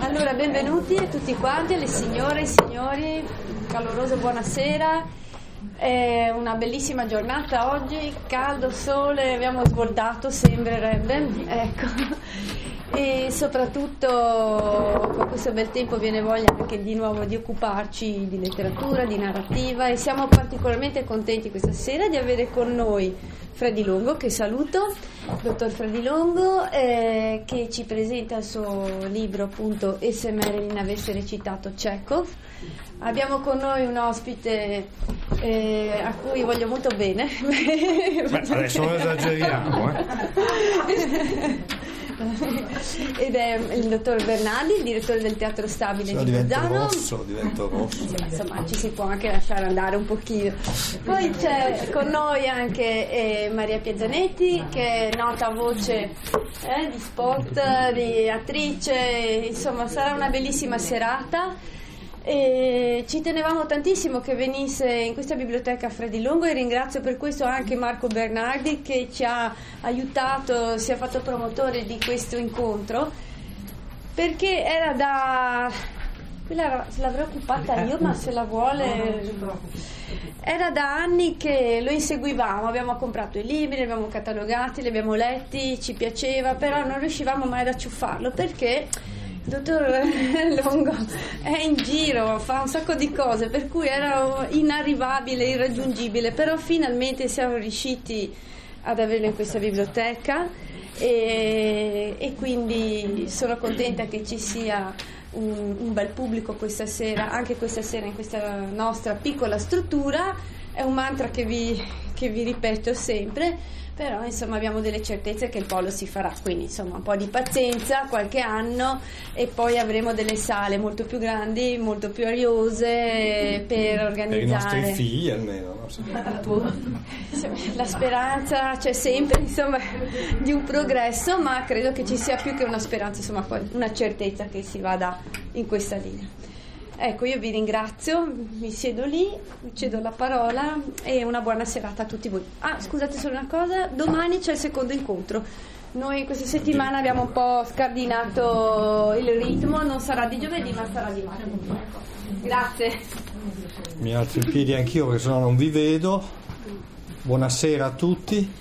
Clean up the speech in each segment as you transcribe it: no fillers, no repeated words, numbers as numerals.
Allora, benvenuti a tutti quanti, alle signore e signori, caloroso buonasera. È una bellissima giornata oggi, caldo, sole, abbiamo sbordato, sembrerebbe, ecco. E soprattutto con questo bel tempo viene voglia anche di nuovo di occuparci di letteratura, di narrativa, e siamo particolarmente contenti questa sera di avere con noi Freddy Longo, che saluto, dottor Freddy Longo, che ci presenta il suo libro, appunto, E se Marilyn avesse recitato Chekhov. Abbiamo con noi un ospite a cui voglio molto bene. Beh, adesso non esageriamo, Ed è il dottor Bernardi, il direttore del Teatro Stabile di Bolzano. Divento rosso. Insomma, ci si può anche lasciare andare un pochino. Poi c'è con noi anche Maria Piazzanetti, che è nota voce di spot, di attrice, insomma sarà una bellissima serata. E ci tenevamo tantissimo che venisse in questa biblioteca Freddy Longo, e ringrazio per questo anche Marco Bernardi, che ci ha aiutato, si è fatto promotore di questo incontro, perché era da... quella l'avrei occupata io, ma se la vuole... Era da anni che lo inseguivamo, abbiamo comprato i libri, li abbiamo catalogati, li abbiamo letti, ci piaceva, però non riuscivamo mai ad acciuffarlo, perché il dottor Longo è in giro, fa un sacco di cose, per cui era inarrivabile, irraggiungibile, però finalmente siamo riusciti ad averlo in questa biblioteca, e quindi sono contenta che ci sia un bel pubblico questa sera, anche questa sera in questa nostra piccola struttura. È un mantra che vi ripeto sempre, però insomma abbiamo delle certezze che il polo si farà, quindi insomma un po' di pazienza, qualche anno, e poi avremo delle sale molto più grandi, molto più ariose per organizzare. Per i nostri figli almeno, no? La speranza c'è sempre, insomma, di un progresso, ma credo che ci sia più che una speranza, insomma una certezza che si vada in questa linea. Ecco, io vi ringrazio, mi siedo lì, cedo la parola, e una buona serata a tutti voi. Scusate solo una cosa, domani c'è il secondo incontro. Noi questa settimana abbiamo un po' scardinato il ritmo, non sarà di giovedì ma sarà di martedì. Grazie. Mi alzo in piedi anch'io perché sennò non vi vedo. Buonasera a tutti.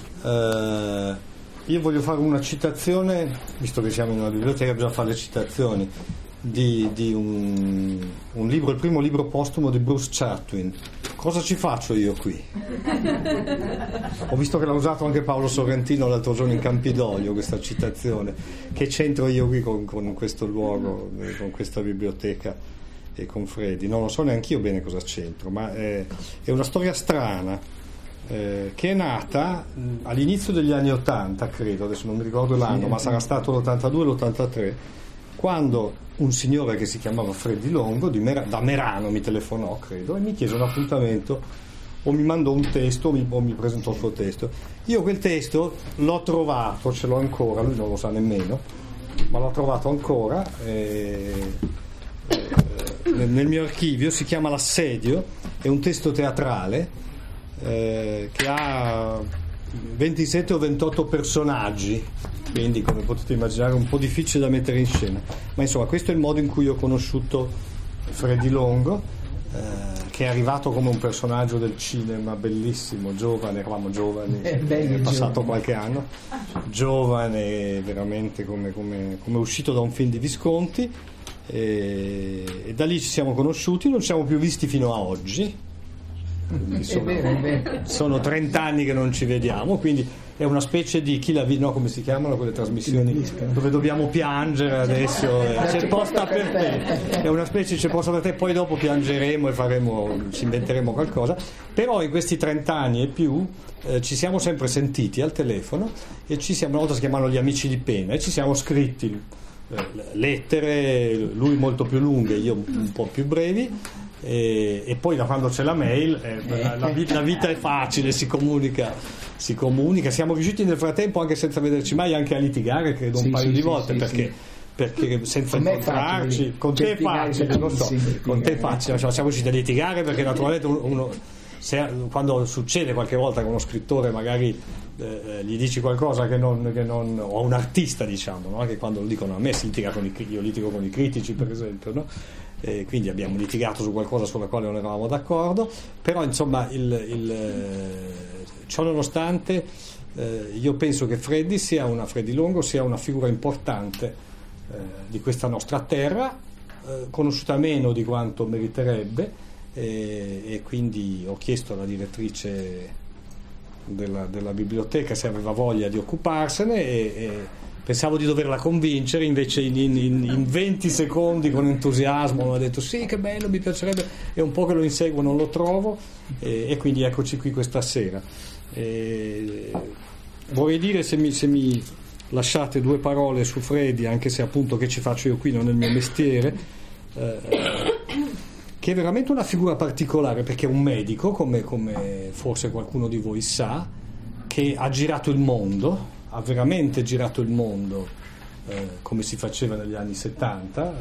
Io voglio fare una citazione, visto che siamo in una biblioteca bisogna fare le citazioni, di un libro, il primo libro postumo di Bruce Chatwin. Cosa ci faccio io qui? Ho visto che l'ha usato anche Paolo Sorrentino l'altro giorno in Campidoglio, questa citazione. Che c'entro io qui con questo luogo, con questa biblioteca e con Freddy? Non lo so neanche io bene cosa c'entro, ma è una storia strana, che è nata all'inizio degli anni 80, credo, adesso non mi ricordo l'anno, ma sarà stato l'82 o l'83, quando un signore che si chiamava Freddy Longo da Merano mi telefonò, credo, e mi chiese un appuntamento, o mi mandò un testo o mi presentò il suo testo. Io quel testo l'ho trovato, ce l'ho ancora, lui non lo sa nemmeno, ma l'ho trovato ancora nel mio archivio. Si chiama L'assedio, è un testo teatrale che ha 27 o 28 personaggi, quindi come potete immaginare un po' difficile da mettere in scena, ma insomma questo è il modo in cui ho conosciuto Freddy Longo, che è arrivato come un personaggio del cinema bellissimo, giovane, eravamo giovani, è passato qualche anno, giovane veramente come uscito da un film di Visconti, e da lì ci siamo conosciuti, non ci siamo più visti fino a oggi. Sono 30 anni che non ci vediamo, quindi è una specie di chi la no, come si chiamano quelle trasmissioni dove dobbiamo piangere adesso, c'è posta per te, è una specie c'è posta per te, poi dopo piangeremo e ci inventeremo qualcosa. Però in questi 30 anni e più ci siamo sempre sentiti al telefono, e una volta si chiamavano gli amici di pena, e ci siamo scritti lettere, lui molto più lunghe, io un po' più brevi. E poi da quando c'è la mail la vita è facile, si comunica. Siamo riusciti nel frattempo, anche senza vederci mai, anche a litigare, credo un paio di volte, perché senza incontrarci con te è facile, lo so, con te è facile, siamo riusciti a litigare perché naturalmente uno quando succede qualche volta che uno scrittore magari gli dici qualcosa che non o un artista, diciamo, no? Che quando lo dicono a me io litigo con i critici, per esempio, no? Quindi abbiamo litigato su qualcosa sulla quale non eravamo d'accordo, però insomma ciò nonostante io penso che Freddy Longo sia una figura importante di questa nostra terra, conosciuta meno di quanto meriterebbe, e quindi ho chiesto alla direttrice della biblioteca se aveva voglia di occuparsene, e pensavo di doverla convincere, invece in 20 secondi con entusiasmo mi ha detto sì, che bello, mi piacerebbe, e un po' che lo inseguo non lo trovo, e quindi eccoci qui questa sera. Vorrei dire, se mi lasciate 2 parole su Freddy, anche se appunto che ci faccio io qui non è il mio mestiere, che è veramente una figura particolare, perché è un medico, come forse qualcuno di voi sa, che ha girato il mondo, ha veramente girato il mondo, come si faceva negli anni 70,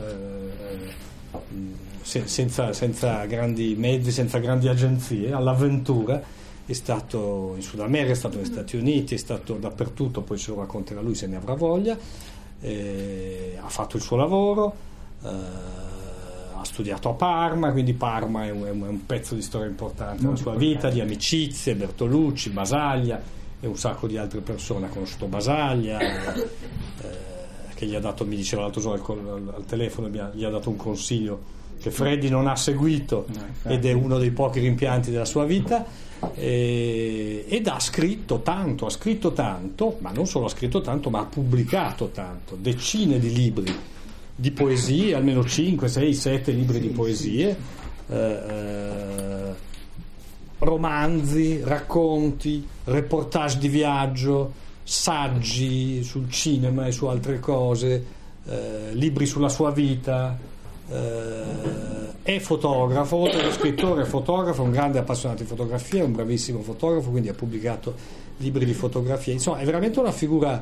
senza grandi mezzi, senza grandi agenzie, all'avventura. È stato in Sud America, è stato negli Stati Uniti, è stato dappertutto, poi ce lo racconterà lui se ne avrà voglia, ha fatto il suo lavoro, ha studiato a Parma, quindi Parma è un pezzo di storia importante nella sua vita, di amicizie, Bertolucci, Basaglia e un sacco di altre persone. Ha conosciuto Basaglia, che gli ha dato, mi diceva l'altro giorno al telefono, gli ha dato un consiglio che Freddy non ha seguito, ed è uno dei pochi rimpianti della sua vita, ed ha scritto tanto, ma non solo ha scritto tanto, ma ha pubblicato tanto, decine di libri di poesie, almeno 5, 6, 7 libri di poesie, romanzi, racconti, reportage di viaggio, saggi sul cinema e su altre cose, libri sulla sua vita. È fotografo, oltre che scrittore, è fotografo, un grande appassionato di fotografia, un bravissimo fotografo, quindi ha pubblicato libri di fotografia. Insomma, è veramente una figura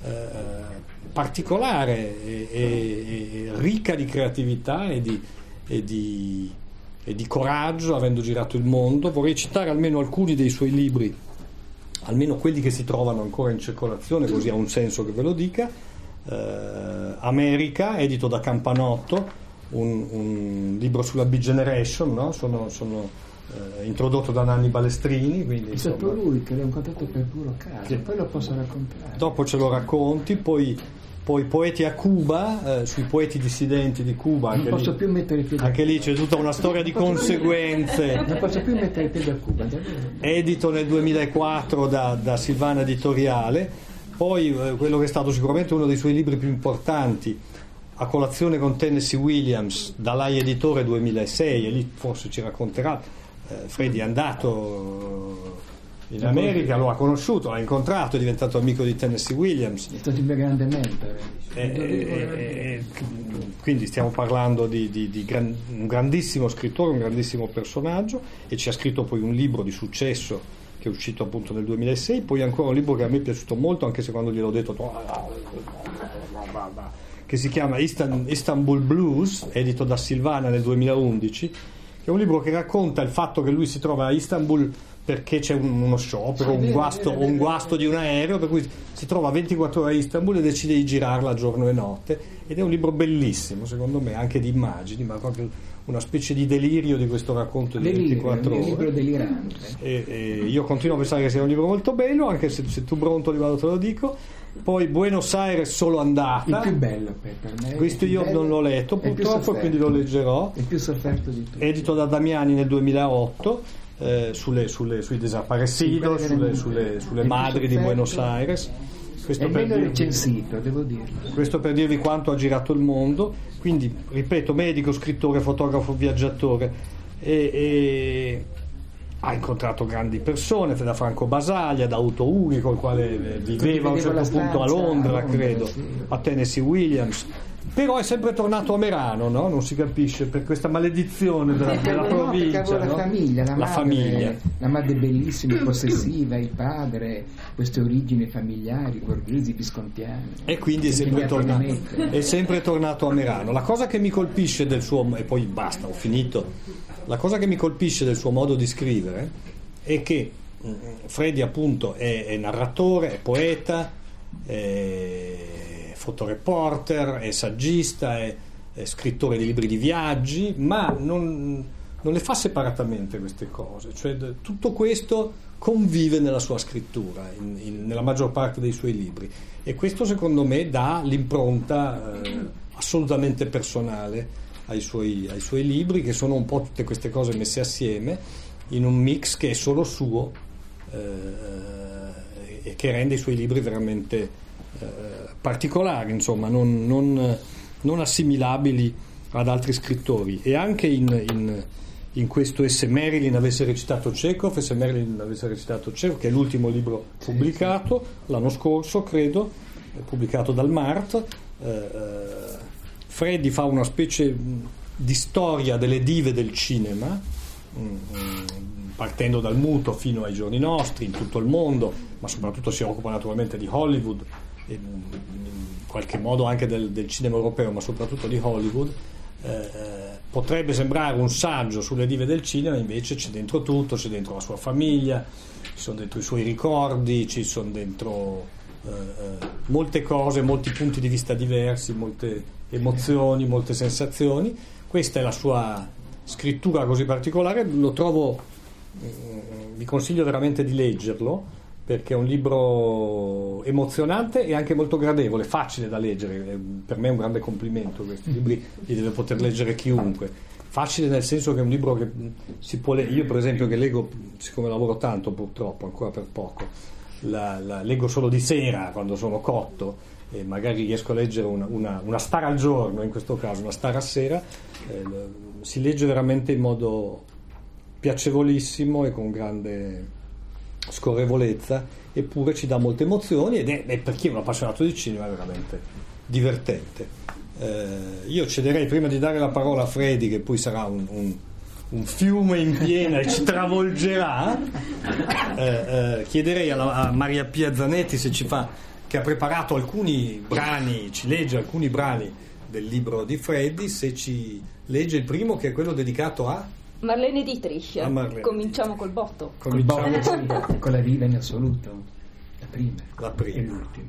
particolare e ricca di creatività e di coraggio, avendo girato il mondo. Vorrei citare almeno alcuni dei suoi libri, almeno quelli che si trovano ancora in circolazione, così ha un senso che ve lo dica. America, edito da Campanotto, un libro sulla Beat Generation, no? Sono introdotto da Nanni Balestrini, quindi, è stato lui che l'ho incontrato per puro caso, poi lo posso raccontare. Dopo ce lo racconti. Poi Poeti a Cuba, sui poeti dissidenti di Cuba, non posso più mettere i piedi anche lì c'è tutta una storia di conseguenze. Non posso più mettere i piedi a Cuba, edito nel 2004 da Silvana Editoriale. Poi quello che è stato sicuramente uno dei suoi libri più importanti, A colazione con Tennessee Williams, da Lai Editore 2006, e lì forse ci racconterà. Freddy è andato in America, lo ha conosciuto, l'ha incontrato, è diventato amico di Tennessee Williams, è stato un grande mentore, quindi stiamo parlando di un grandissimo scrittore, un grandissimo personaggio, e ci ha scritto poi un libro di successo che è uscito appunto nel 2006, poi ancora un libro che a me è piaciuto molto, anche se quando gliel'ho detto che si chiama Istanbul Blues, edito da Silvana nel 2011, che è un libro che racconta il fatto che lui si trova a Istanbul perché c'è uno sciopero, un guasto di un aereo, per cui si trova 24 ore a Istanbul e decide di girarla giorno e notte, ed è un libro bellissimo secondo me, anche di immagini, ma proprio una specie di delirio di questo racconto di 24 ore. È un libro delirante. E io continuo a pensare che sia un libro molto bello, anche se tu brontoli vado te lo dico. Poi Buenos Aires solo andata, il più bello per me. Questo io non l'ho letto purtroppo, quindi lo leggerò. Il più sofferto di tutti. Edito da Damiani nel 2008, sui desaparecidos, sulle madri di Buenos Aires. Questo è meno recensito, devo dirlo. Questo per dirvi quanto ha girato il mondo. Quindi, ripeto, medico, scrittore, fotografo, viaggiatore, e ha incontrato grandi persone, da Franco Basaglia, da Uto Uri, col quale viveva a un certo punto a Londra, credo, sì. A Tennessee Williams. Però è sempre tornato a Merano, no? Non si capisce, per questa maledizione della provincia, no? La famiglia, la madre bellissima, possessiva, il padre, queste origini familiari, borghesi, viscontiane. E quindi è sempre tornato a Merano. La cosa che mi colpisce del suo, e poi basta, ho finito, La cosa che mi colpisce del suo modo di scrivere è che Freddi appunto è narratore, è poeta, è fotoreporter, è saggista, è scrittore di libri di viaggi, ma non le fa separatamente queste cose, cioè tutto questo convive nella sua scrittura, nella maggior parte dei suoi libri, e questo secondo me dà l'impronta assolutamente personale ai suoi libri, che sono un po' tutte queste cose messe assieme in un mix che è solo suo, e che rende i suoi libri veramente particolari, insomma, non assimilabili ad altri scrittori. E anche in questo E se Marilyn avesse recitato Chekhov, che è l'ultimo libro pubblicato l'anno scorso, credo, pubblicato dal Mart, Freddi fa una specie di storia delle dive del cinema, partendo dal muto fino ai giorni nostri, in tutto il mondo, ma soprattutto si occupa naturalmente di Hollywood, e in qualche modo anche del cinema europeo, ma soprattutto di Hollywood. Potrebbe sembrare un saggio sulle dive del cinema, invece c'è dentro tutto, c'è dentro la sua famiglia, ci sono dentro i suoi ricordi, ci sono dentro molte cose, molti punti di vista diversi, molte emozioni, molte sensazioni. Questa è la sua scrittura così particolare, lo trovo, vi consiglio veramente di leggerlo, perché è un libro emozionante e anche molto gradevole, facile da leggere. Per me è un grande complimento, questi libri li deve poter leggere chiunque. Facile nel senso che è un libro che si può leggere. Io per esempio, che leggo, siccome lavoro tanto purtroppo, ancora per poco, la leggo solo di sera quando sono cotto, e magari riesco a leggere una star al giorno, in questo caso una star a sera. Si legge veramente in modo piacevolissimo e con grande scorrevolezza, eppure ci dà molte emozioni, ed è per chi è un appassionato di cinema è veramente divertente. Io cederei, prima di dare la parola a Freddi, che poi sarà un fiume in piena e ci travolgerà, chiederei a Maria Pia Zanetti se che ha preparato alcuni brani, ci legge alcuni brani del libro di Freddi, se ci legge il primo, che è quello dedicato a Marlene Dietrich. Cominciamo col botto. Con la diva in assoluto, la prima e l'ultima.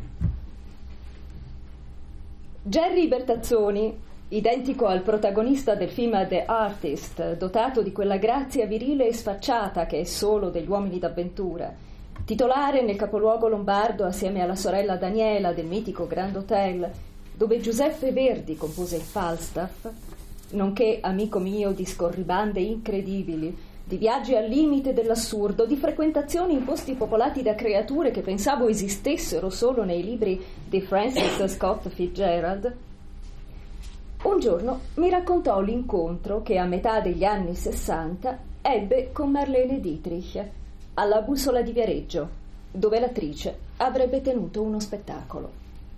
Jerry Bertazzoni, identico al protagonista del film The Artist, dotato di quella grazia virile e sfacciata che è solo degli uomini d'avventura, titolare nel capoluogo lombardo assieme alla sorella Daniela del mitico Grand Hotel, dove Giuseppe Verdi compose il Falstaff, nonché amico mio di scorribande incredibili, di viaggi al limite dell'assurdo, di frequentazioni in posti popolati da creature che pensavo esistessero solo nei libri di Francis Scott Fitzgerald, un giorno mi raccontò l'incontro che a metà degli anni 60 ebbe con Marlene Dietrich alla Bussola di Viareggio, dove l'attrice avrebbe tenuto uno spettacolo.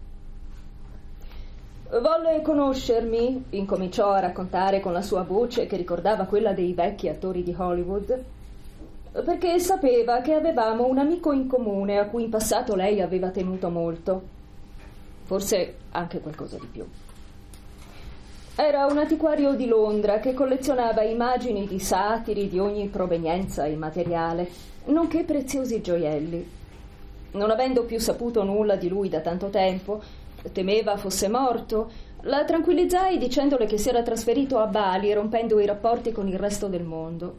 Volle conoscermi, incominciò a raccontare con la sua voce che ricordava quella dei vecchi attori di Hollywood, perché sapeva che avevamo un amico in comune a cui in passato lei aveva tenuto molto, forse anche qualcosa di più. Era un antiquario di Londra che collezionava immagini di satiri di ogni provenienza immateriale, nonché preziosi gioielli. Non avendo più saputo nulla di lui da tanto tempo, temeva fosse morto, la tranquillizzai dicendole che si era trasferito a Bali, rompendo i rapporti con il resto del mondo.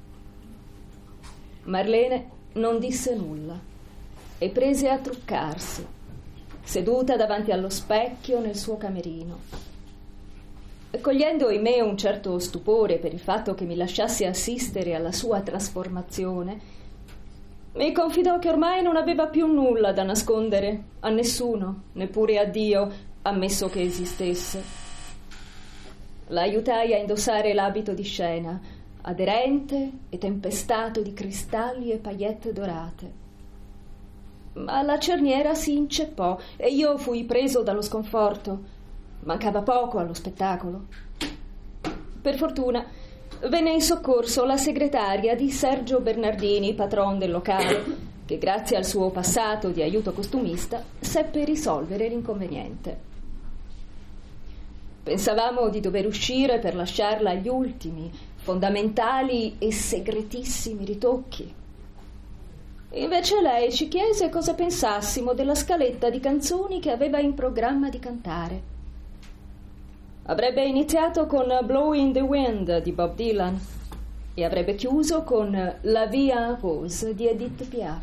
Marlene non disse nulla e prese a truccarsi, seduta davanti allo specchio nel suo camerino. Cogliendo in me un certo stupore per il fatto che mi lasciasse assistere alla sua trasformazione, mi confidò che ormai non aveva più nulla da nascondere a nessuno, neppure a Dio, ammesso che esistesse. La aiutai a indossare l'abito di scena, aderente e tempestato di cristalli e paillette dorate. Ma la cerniera si inceppò e io fui preso dallo sconforto. Mancava poco allo spettacolo. Per fortuna venne in soccorso la segretaria di Sergio Bernardini, patron del locale, che grazie al suo passato di aiuto costumista seppe risolvere l'inconveniente. Pensavamo di dover uscire per lasciarla agli ultimi, fondamentali e segretissimi ritocchi. Invece lei ci chiese cosa pensassimo della scaletta di canzoni che aveva in programma di cantare. Avrebbe iniziato con Blow in the Wind di Bob Dylan e avrebbe chiuso con La Vie en Rose di Edith Piaf.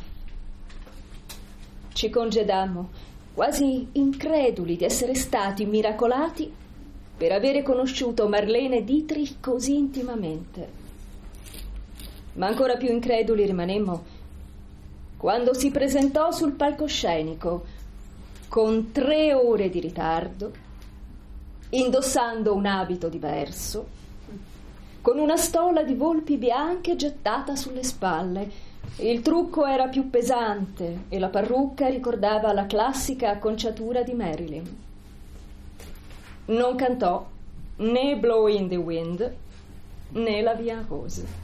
Ci congedammo, quasi increduli di essere stati miracolati per avere conosciuto Marlene Dietrich così intimamente. Ma ancora più increduli rimanemmo quando si presentò sul palcoscenico con 3 ore di ritardo, indossando un abito diverso, con una stola di volpi bianche gettata sulle spalle. Il trucco era più pesante e la parrucca ricordava la classica acconciatura di Marilyn. Non cantò né Blow in the Wind né La Vie en Rose.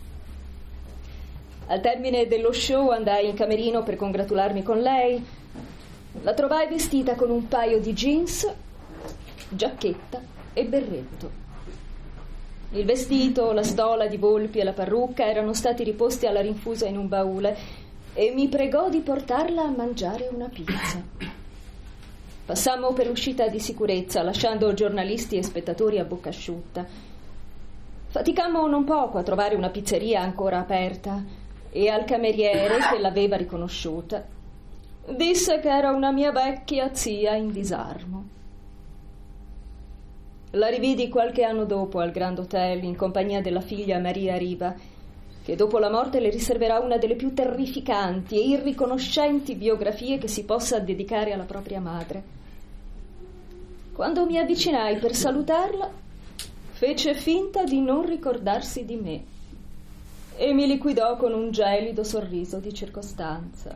Al termine dello show andai in camerino per congratularmi con lei. La trovai vestita con un paio di jeans, giacchetta e berretto. Il vestito, la stola di volpi e la parrucca erano stati riposti alla rinfusa in un baule e mi pregò di portarla a mangiare una pizza. Passammo per l'uscita di sicurezza, lasciando giornalisti e spettatori a bocca asciutta. Faticammo non poco a trovare una pizzeria ancora aperta e al cameriere, che l'aveva riconosciuta, disse che era una mia vecchia zia in disarmo. La rividi qualche anno dopo al Grand Hotel in compagnia della figlia Maria Riva, che dopo la morte le riserverà una delle più terrificanti e irriconoscenti biografie che si possa dedicare alla propria madre. Quando mi avvicinai per salutarla, fece finta di non ricordarsi di me e mi liquidò con un gelido sorriso di circostanza.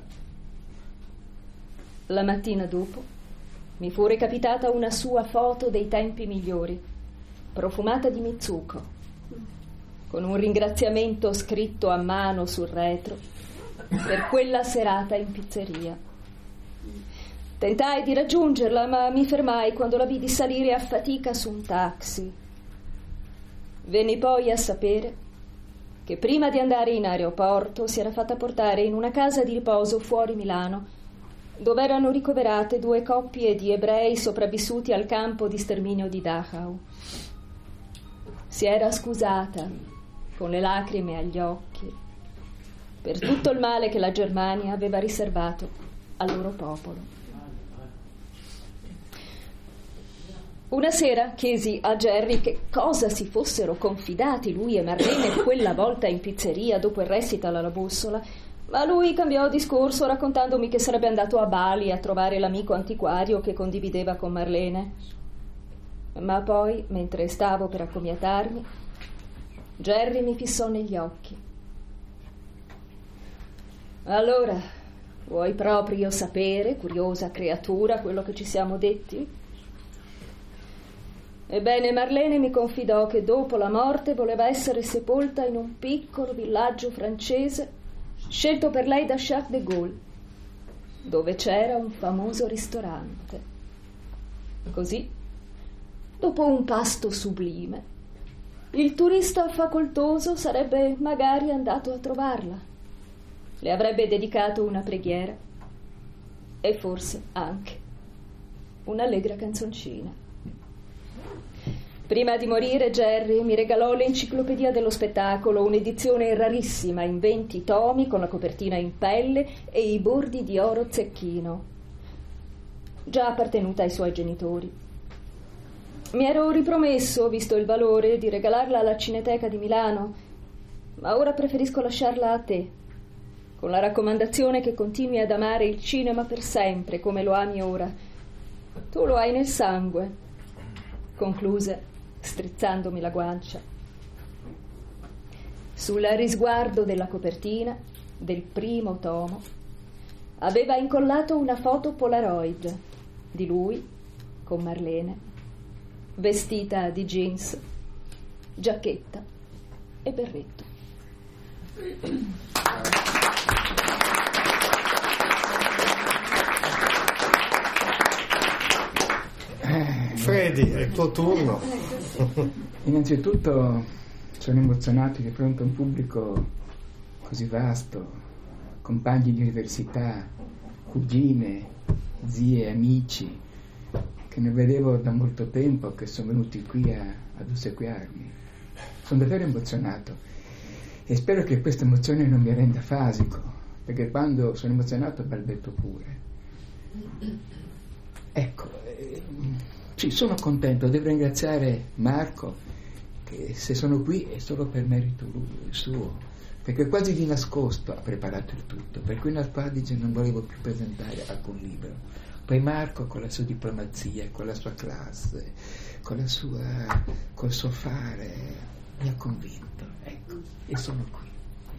La mattina dopo mi fu recapitata una sua foto dei tempi migliori, profumata di Mitsuko, con un ringraziamento scritto a mano sul retro per quella serata in pizzeria. Tentai di raggiungerla, ma mi fermai quando la vidi salire a fatica su un taxi. Venni poi a sapere che prima di andare in aeroporto si era fatta portare in una casa di riposo fuori Milano, dove erano ricoverate 2 coppie di ebrei sopravvissuti al campo di sterminio di Dachau. Si era scusata, con le lacrime agli occhi, per tutto il male che la Germania aveva riservato al loro popolo. Una sera chiesi a Jerry che cosa si fossero confidati lui e Marlene quella volta in pizzeria dopo il recital alla Bussola, ma lui cambiò discorso raccontandomi che sarebbe andato a Bali a trovare l'amico antiquario che condivideva con Marlene. Ma poi, mentre stavo per accomiatarmi, Jerry mi fissò negli occhi. Allora, vuoi proprio sapere, curiosa creatura, quello che ci siamo detti? Ebbene, Marlene mi confidò che dopo la morte voleva essere sepolta in un piccolo villaggio francese scelto per lei da Charles de Gaulle, dove c'era un famoso ristorante. Così, dopo un pasto sublime, il turista facoltoso sarebbe magari andato a trovarla, le avrebbe dedicato una preghiera e forse anche un'allegra canzoncina. Prima di morire, Jerry mi regalò l'Enciclopedia dello Spettacolo, un'edizione rarissima in 20 tomi con la copertina in pelle e i bordi di oro zecchino, già appartenuta ai suoi genitori. Mi ero ripromesso, visto il valore, di regalarla alla Cineteca di Milano, ma ora preferisco lasciarla a te, con la raccomandazione che continui ad amare il cinema per sempre come lo ami ora. Tu lo hai nel sangue, concluse strizzandomi la guancia. Sul risguardo della copertina del primo tomo aveva incollato una foto Polaroid di lui con Marlene, vestita di jeans, giacchetta e berretto. Freddy, è il tuo turno. Innanzitutto sono emozionato di fronte a un pubblico così vasto, compagni di università, cugine, zie, amici, che non vedevo da molto tempo, che sono venuti qui ad ossequiarmi. Sono davvero emozionato e spero che questa emozione non mi renda fasico, perché quando sono emozionato balbetto pure. Ecco, sì, sono contento, devo ringraziare Marco, che se sono qui è solo per merito suo, perché quasi di nascosto ha preparato il tutto, per cui in Alto Adige non volevo più presentare alcun libro. Poi Marco, con la sua diplomazia, con la sua classe, col suo fare, mi ha convinto, ecco, e sono qui.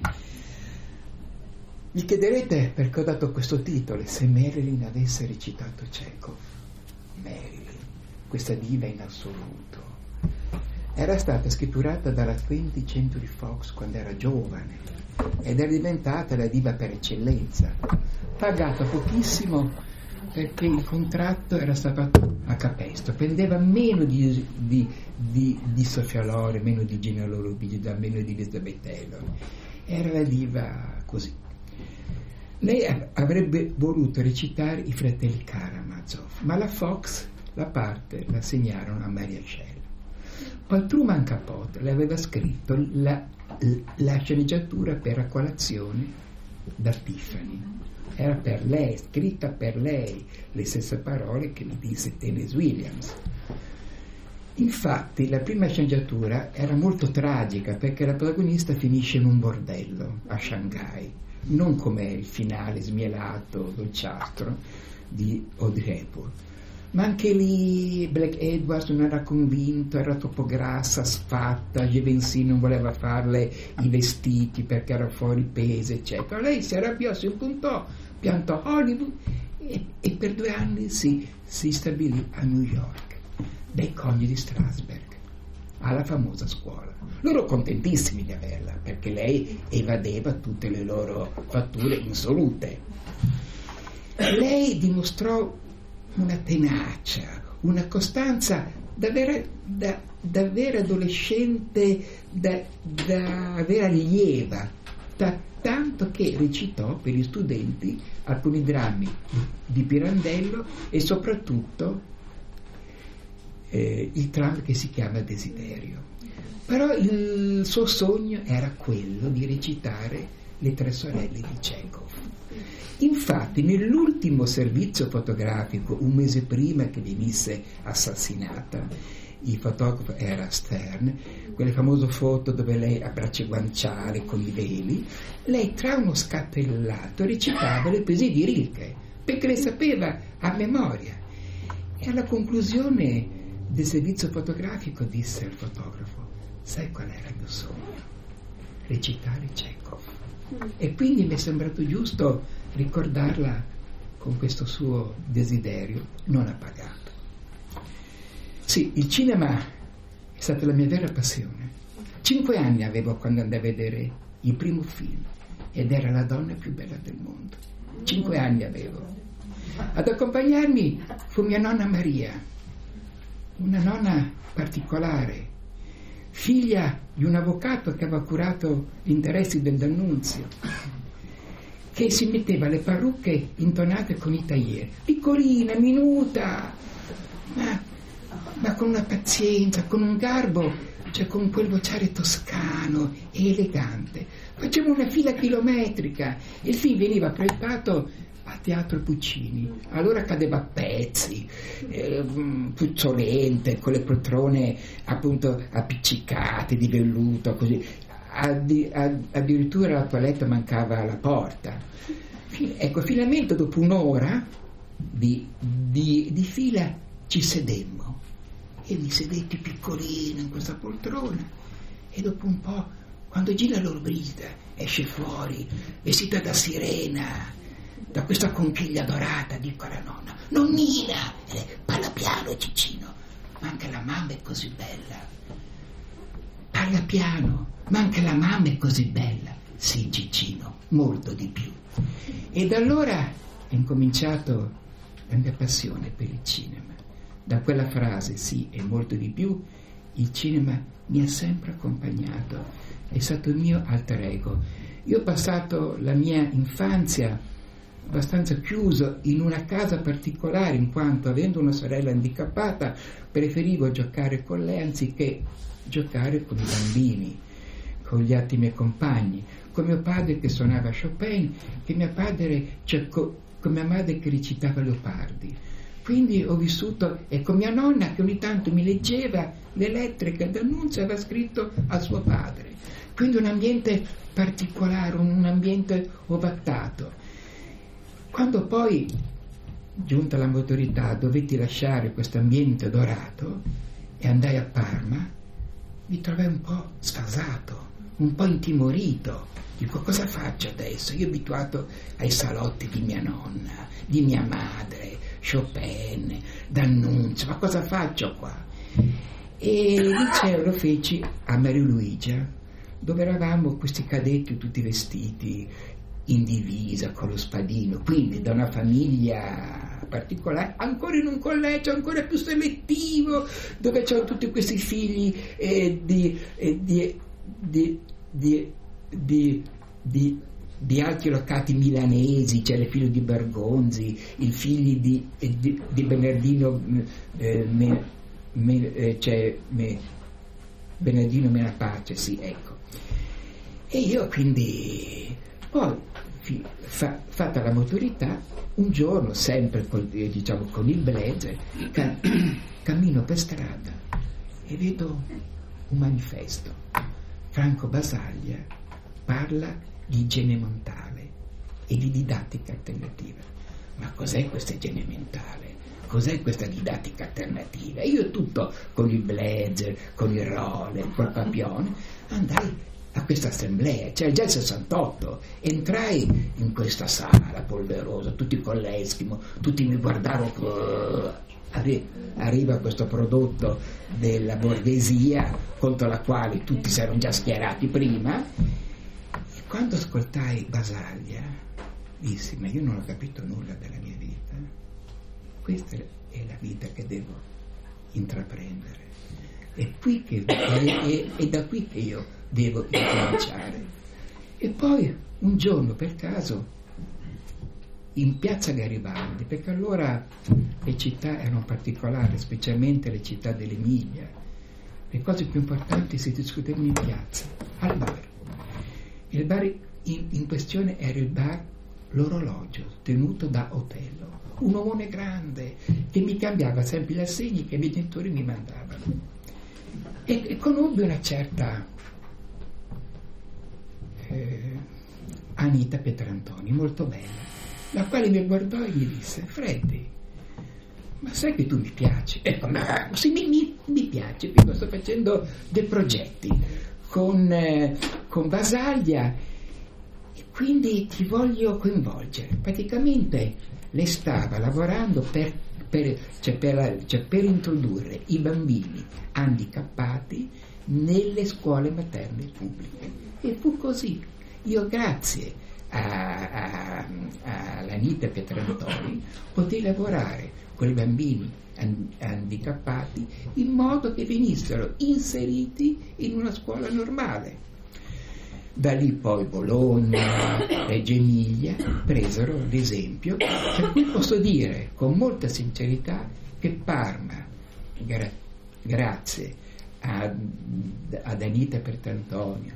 Mi chiederete perché ho dato questo titolo, se Marilyn avesse recitato Chekhov. Marilyn, questa diva in assoluto, era stata scritturata dalla 20th Century Fox quando era giovane ed era diventata la diva per eccellenza, pagata pochissimo perché il contratto era stato fatto a capestro, prendeva meno di Sofia Loren, meno di Gina Lollobrigida, meno di Elizabeth Taylor, era la diva così. Lei avrebbe voluto recitare I fratelli Karamazov, ma la Fox la parte la assegnarono a Maria Schell. Poi Truman Capote le aveva scritto la sceneggiatura per A colazione da Tiffany. Era per lei, scritta per lei, le stesse parole che mi disse Tennessee Williams. Infatti la prima sceneggiatura era molto tragica perché la protagonista finisce in un bordello a Shanghai, non come il finale smielato, dolciastro di Audrey Hepburn. Ma anche lì Black Edwards non era convinto, era troppo grassa, sfatta, Givenchy non voleva farle i vestiti perché era fuori peso, eccetera. Lei si arrabbiò, si impuntò, piantò Hollywood e per 2 anni si stabilì a New York, dai cogli di Strasberg, alla famosa scuola. Loro contentissimi di averla, perché lei evadeva tutte le loro fatture insolute. Lei dimostrò una tenacia, una costanza da vera adolescente, da vera allieva, tanto che recitò per gli studenti alcuni drammi di Pirandello e soprattutto il tram che si chiama Desiderio. Però il suo sogno era quello di recitare Le tre sorelle di Chekhov. Infatti nell'ultimo servizio fotografico, un mese prima che venisse assassinata, il fotografo era Stern, quelle famose foto dove lei abbraccia il guanciale con i veli, lei tra uno scattellato recitava le poesie di Rilke, perché le sapeva a memoria. E alla conclusione del servizio fotografico disse al fotografo: sai qual era il mio sogno? Recitare Chekhov. E quindi mi è sembrato giusto ricordarla con questo suo desiderio non appagato. Sì, il cinema è stata la mia vera passione. 5 anni avevo quando andai a vedere il primo film ed era La donna più bella del mondo. 5 anni avevo. Ad accompagnarmi fu mia nonna Maria, una nonna particolare, figlia di un avvocato che aveva curato gli interessi del D'Annunzio, che si metteva le parrucche intonate con i tailleur, piccolina, minuta, ma con una pazienza, con un garbo, cioè con quel vociare toscano e elegante. Faceva una fila chilometrica. Il film veniva proiettato a Teatro Puccini, allora cadeva a pezzi, puzzolente, con le poltrone appunto appiccicate di velluto, così. Addirittura la toilette mancava alla porta. Ecco, finalmente dopo un'ora di fila ci sedemmo e mi sedetti piccolino in questa poltrona e dopo un po', quando Gina Lollobrigida esce fuori vestita da sirena, da questa conchiglia dorata, dico alla nonna: nonnina, parla piano Ciccino, ma anche la mamma è così bella. Parla piano, ma anche la mamma è così bella. Sì, Ciccino, molto di più. E da allora è incominciato la mia passione per il cinema. Da quella frase, sì, e molto di più, il cinema mi ha sempre accompagnato, è stato il mio alter ego. Io ho passato la mia infanzia abbastanza chiuso in una casa particolare, in quanto, avendo una sorella handicappata, preferivo giocare con lei anziché giocare con i bambini, con gli altri miei compagni, con mio padre che suonava Chopin, con mia madre che recitava Leopardi. Quindi ho vissuto, e con mia nonna che ogni tanto mi leggeva le lettere che D'Annunzio aveva scritto a suo padre. Quindi un ambiente particolare, un ambiente ovattato. Quando poi, giunta la maturità, dovetti lasciare questo ambiente dorato e andai a Parma, mi trovai un po' sfasato, un po' intimorito. Dico, cosa faccio adesso? Io abituato ai salotti di mia nonna, di mia madre, Chopin, D'Annunzio, ma cosa faccio qua? E il liceo lo feci a Mario Luigia, dove eravamo questi cadetti tutti vestiti in divisa con lo spadino, quindi da una famiglia particolare, ancora in un collegio ancora più selettivo, dove c'erano tutti questi figli di alti locati milanesi. C'era il figlio di Bergonzi, il figlio di Bernardino Bernardino Menapace, sì, ecco. E io quindi poi, fatta la maturità, un giorno, sempre con il blazer, cammino per strada e vedo un manifesto. Franco Basaglia parla di igiene mentale e di didattica alternativa. Ma cos'è questa igiene mentale? Cos'è questa didattica alternativa? Io tutto con il blazer, con il roller, col papione, andai a questa assemblea, cioè già il 68, entrai in questa sala polverosa, tutti con l'Eskimo, tutti mi guardavano, arriva questo prodotto della borghesia contro la quale tutti si erano già schierati prima. E quando ascoltai Basaglia dissi, ma io non ho capito nulla della mia vita, questa è la vita che devo intraprendere, è da qui che io devo incominciare. E poi un giorno per caso in piazza Garibaldi, perché allora le città erano particolari, specialmente le città dell'Emilia, le cose più importanti si discutevano in piazza, al bar. Il bar in questione era il bar L'Orologio, tenuto da Otello, un uomone grande che mi cambiava sempre gli assegni che i miei genitori mi mandavano. E conobbi una certa Anita Pietrantoni, molto bella, la quale mi guardò e gli disse, Freddy, ma sai che tu mi piaci? Ecco, ma sì, mi piace, perché sto facendo dei progetti con Basaglia e quindi ti voglio coinvolgere. Praticamente lei stava lavorando per introdurre i bambini handicappati nelle scuole materne pubbliche, e fu così. Io grazie all'Anita Pietrantoni potei lavorare con i bambini handicappati in modo che venissero inseriti in una scuola normale. Da lì poi Bologna, Reggio Emilia presero l'esempio, per cui posso dire con molta sincerità che Parma, grazie ad Anita Pietrantoni,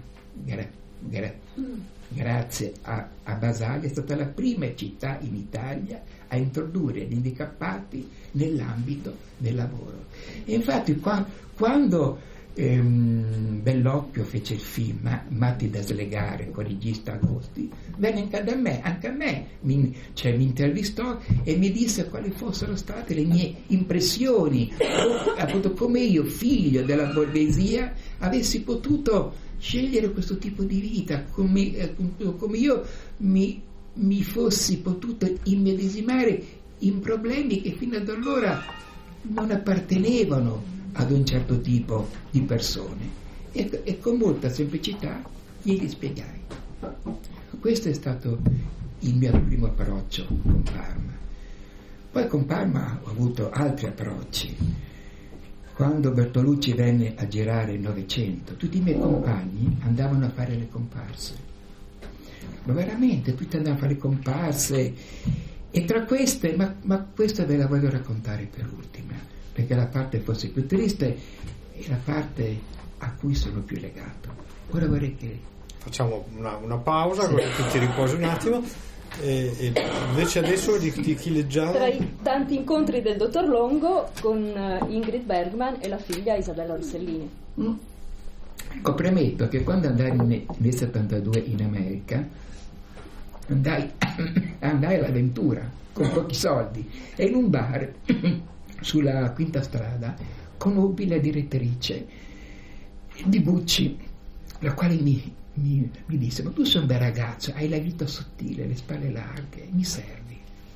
grazie a Basaglia, è stata la prima città in Italia a introdurre gli handicappati nell'ambito del lavoro. E infatti quando Bellocchio fece il film Matti da slegare con il regista Agosti, venne anche a me mi intervistò e mi disse quali fossero state le mie impressioni, appunto come io, figlio della borghesia, avessi potuto scegliere questo tipo di vita, come io mi fossi potuto immedesimare in problemi che fino ad allora non appartenevano ad un certo tipo di persone, e con molta semplicità glieli spiegai. Questo è stato il mio primo approccio con Parma. Poi con Parma ho avuto altri approcci. quando Bertolucci venne a girare il Novecento, tutti i miei compagni andavano a fare le comparse. Ma veramente, tutti andavano a fare le comparse. E tra queste, ma questa ve la voglio raccontare per ultima, perché la parte forse più triste è la parte a cui sono più legato. Ora vorrei che... Facciamo una pausa, sì. Così ti riposi un attimo. E invece adesso di chi leggiamo? Tra i tanti incontri del dottor Longo con Ingrid Bergman e la figlia Isabella Rossellini. Ecco, premetto che quando andai nel 72 in America andai all'avventura con pochi soldi e in un bar sulla Quinta Strada conobbi la direttrice di Gucci, la quale mi disse: ma tu sei un bel ragazzo, hai la vita sottile, le spalle larghe, mi servi.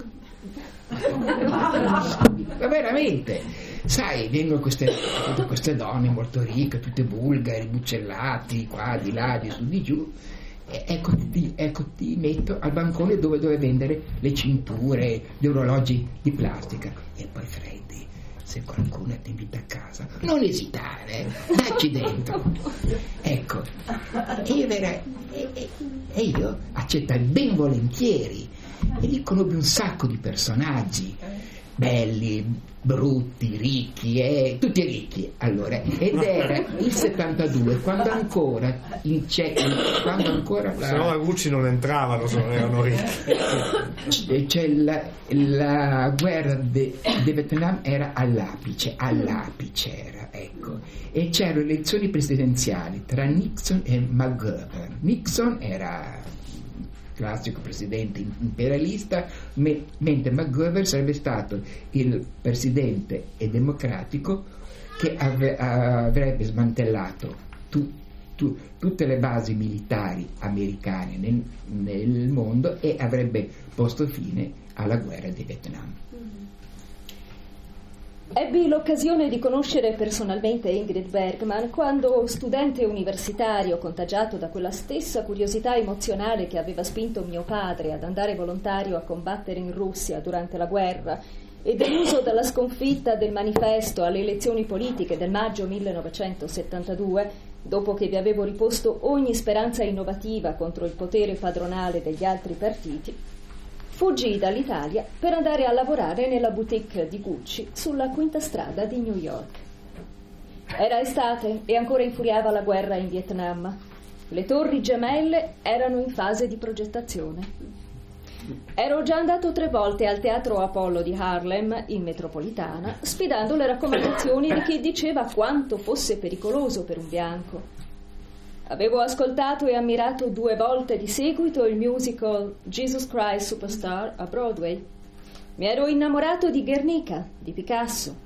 Ma veramente, sai, vengono queste donne molto ricche, tutte bulgari, buccellati, qua, di là, di su, di giù. Ecco, ti metto al bancone dove vendere le cinture, gli orologi di plastica. E poi Freddy, se qualcuno ti invita a casa, non esitare, dacci dentro. Ecco, e io accettai ben volentieri, e lì conobbi un sacco di personaggi, belli, brutti, ricchi, tutti ricchi. Allora, ed era il 72, quando ancora se no la Gucci non entravano se non erano ricchi. Cioè la guerra di Vietnam era all'apice era, ecco, e c'erano elezioni presidenziali tra Nixon e McGovern. Nixon era classico presidente imperialista, mentre McGovern sarebbe stato il presidente democratico che avrebbe smantellato tutte le basi militari americane nel mondo e avrebbe posto fine alla guerra di Vietnam. Ebbi l'occasione di conoscere personalmente Ingrid Bergman quando, studente universitario contagiato da quella stessa curiosità emozionale che aveva spinto mio padre ad andare volontario a combattere in Russia durante la guerra e deluso dalla sconfitta del manifesto alle elezioni politiche del maggio 1972, dopo che vi avevo riposto ogni speranza innovativa contro il potere padronale degli altri partiti, fuggì dall'Italia per andare a lavorare nella boutique di Gucci sulla Quinta Strada di New York. Era estate e ancora infuriava la guerra in Vietnam. Le torri gemelle erano in fase di progettazione. Ero già andato 3 volte al Teatro Apollo di Harlem, in metropolitana, sfidando le raccomandazioni di chi diceva quanto fosse pericoloso per un bianco. Avevo ascoltato e ammirato 2 volte di seguito il musical Jesus Christ Superstar a Broadway. Mi ero innamorato di Guernica, di Picasso.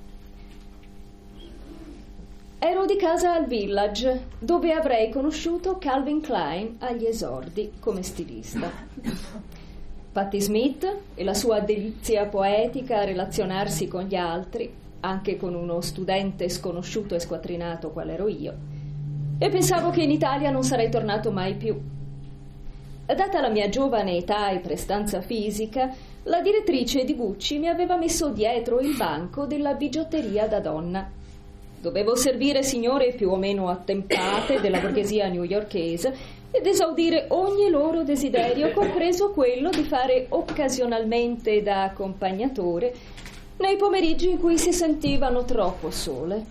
Ero di casa al Village, dove avrei conosciuto Calvin Klein agli esordi come stilista. Patti Smith e la sua delizia poetica a relazionarsi con gli altri, anche con uno studente sconosciuto e squattrinato qual ero io. E pensavo che in Italia non sarei tornato mai più. Data la mia giovane età e prestanza fisica, la direttrice di Gucci mi aveva messo dietro il banco della bigiotteria da donna. Dovevo servire signore più o meno attempate della borghesia newyorkese ed esaudire ogni loro desiderio, compreso quello di fare occasionalmente da accompagnatore nei pomeriggi in cui si sentivano troppo sole.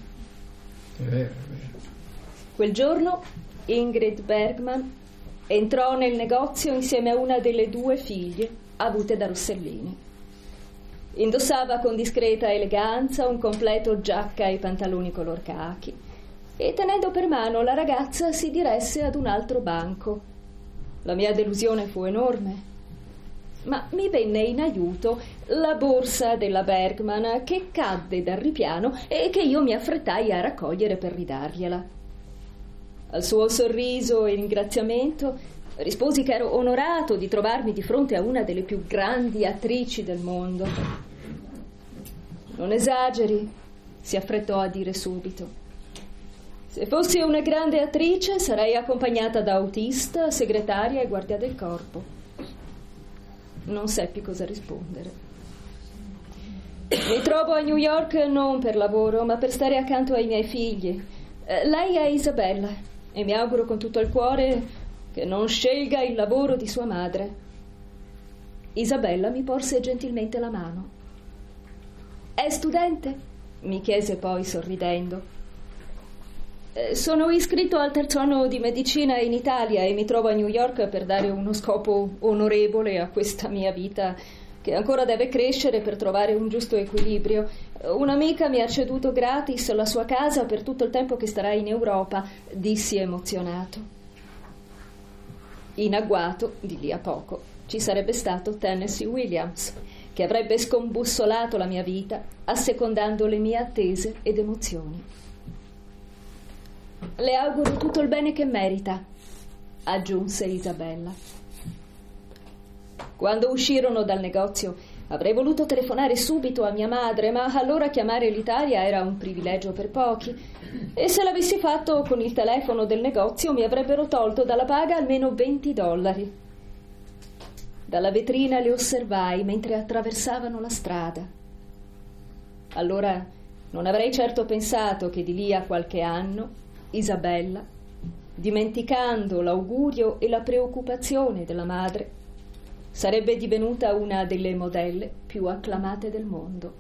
Quel giorno Ingrid Bergman entrò nel negozio insieme a una delle 2 figlie avute da Rossellini. Indossava con discreta eleganza un completo giacca e pantaloni color cachi e, tenendo per mano la ragazza, si diresse ad un altro banco. La mia delusione fu enorme, ma mi venne in aiuto la borsa della Bergman che cadde dal ripiano e che io mi affrettai a raccogliere per ridargliela. Al suo sorriso e ringraziamento risposi che ero onorato di trovarmi di fronte a una delle più grandi attrici del mondo. Non esageri, si affrettò a dire subito. Se fossi una grande attrice sarei accompagnata da autista, segretaria e guardia del corpo. Non seppi cosa rispondere. Mi trovo a New York non per lavoro, ma per stare accanto ai miei figli. Lei è Isabella e mi auguro con tutto il cuore che non scelga il lavoro di sua madre. Isabella mi porse gentilmente la mano. È studente? Mi chiese poi sorridendo. Sono iscritto al terzo anno di medicina in Italia e mi trovo a New York per dare uno scopo onorevole a questa mia vita che ancora deve crescere per trovare un giusto equilibrio. Un'amica mi ha ceduto gratis la sua casa per tutto il tempo che starà in Europa, dissi emozionato. In agguato, di lì a poco, ci sarebbe stato Tennessee Williams, che avrebbe scombussolato la mia vita, assecondando le mie attese ed emozioni. Le auguro tutto il bene che merita, aggiunse Isabella. Quando uscirono dal negozio avrei voluto telefonare subito a mia madre, ma allora chiamare l'Italia era un privilegio per pochi e se l'avessi fatto con il telefono del negozio mi avrebbero tolto dalla paga almeno $20. Dalla vetrina le osservai mentre attraversavano la strada. Allora non avrei certo pensato che di lì a qualche anno Isabella, dimenticando l'augurio e la preoccupazione della madre, sarebbe divenuta una delle modelle più acclamate del mondo.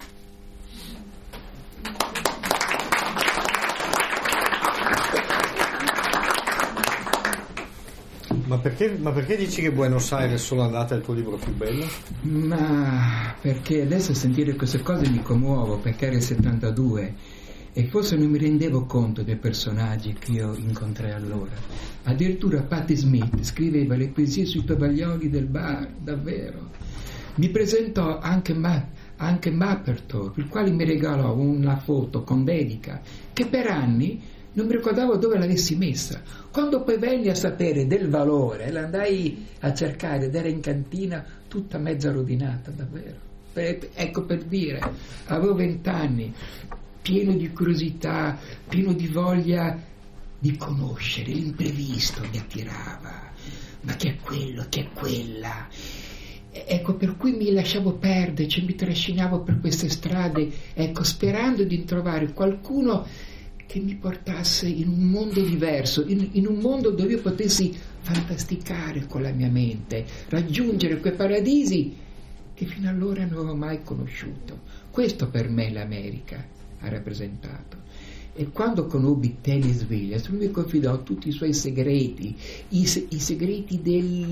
Ma perché dici che Buenos Aires sono andata è il tuo libro più bello? Ma perché adesso a sentire queste cose mi commuovo, perché era il 72 e forse non mi rendevo conto dei personaggi che io incontrai allora. Addirittura Patti Smith scriveva le poesie sui tovaglioli del bar, davvero. Mi presentò anche Mapperthorpe, il quale mi regalò una foto con dedica che per anni non mi ricordavo dove l'avessi messa. Quando poi venni a sapere del valore, l'andai a cercare ed era in cantina tutta mezza rovinata, davvero. Ecco, per dire, avevo 20 anni, pieno di curiosità, pieno di voglia di conoscere, l'imprevisto mi attirava. Ma che è quello, che è quella? Ecco, per cui mi lasciavo perdere, cioè mi trascinavo per queste strade, ecco, sperando di trovare qualcuno che mi portasse in un mondo diverso, in un mondo dove io potessi fantasticare con la mia mente, raggiungere quei paradisi che fino allora non avevo mai conosciuto. Questo per me l'America ha rappresentato. E quando conobbi Tennessee Williams, lui mi confidò tutti i suoi segreti, i segreti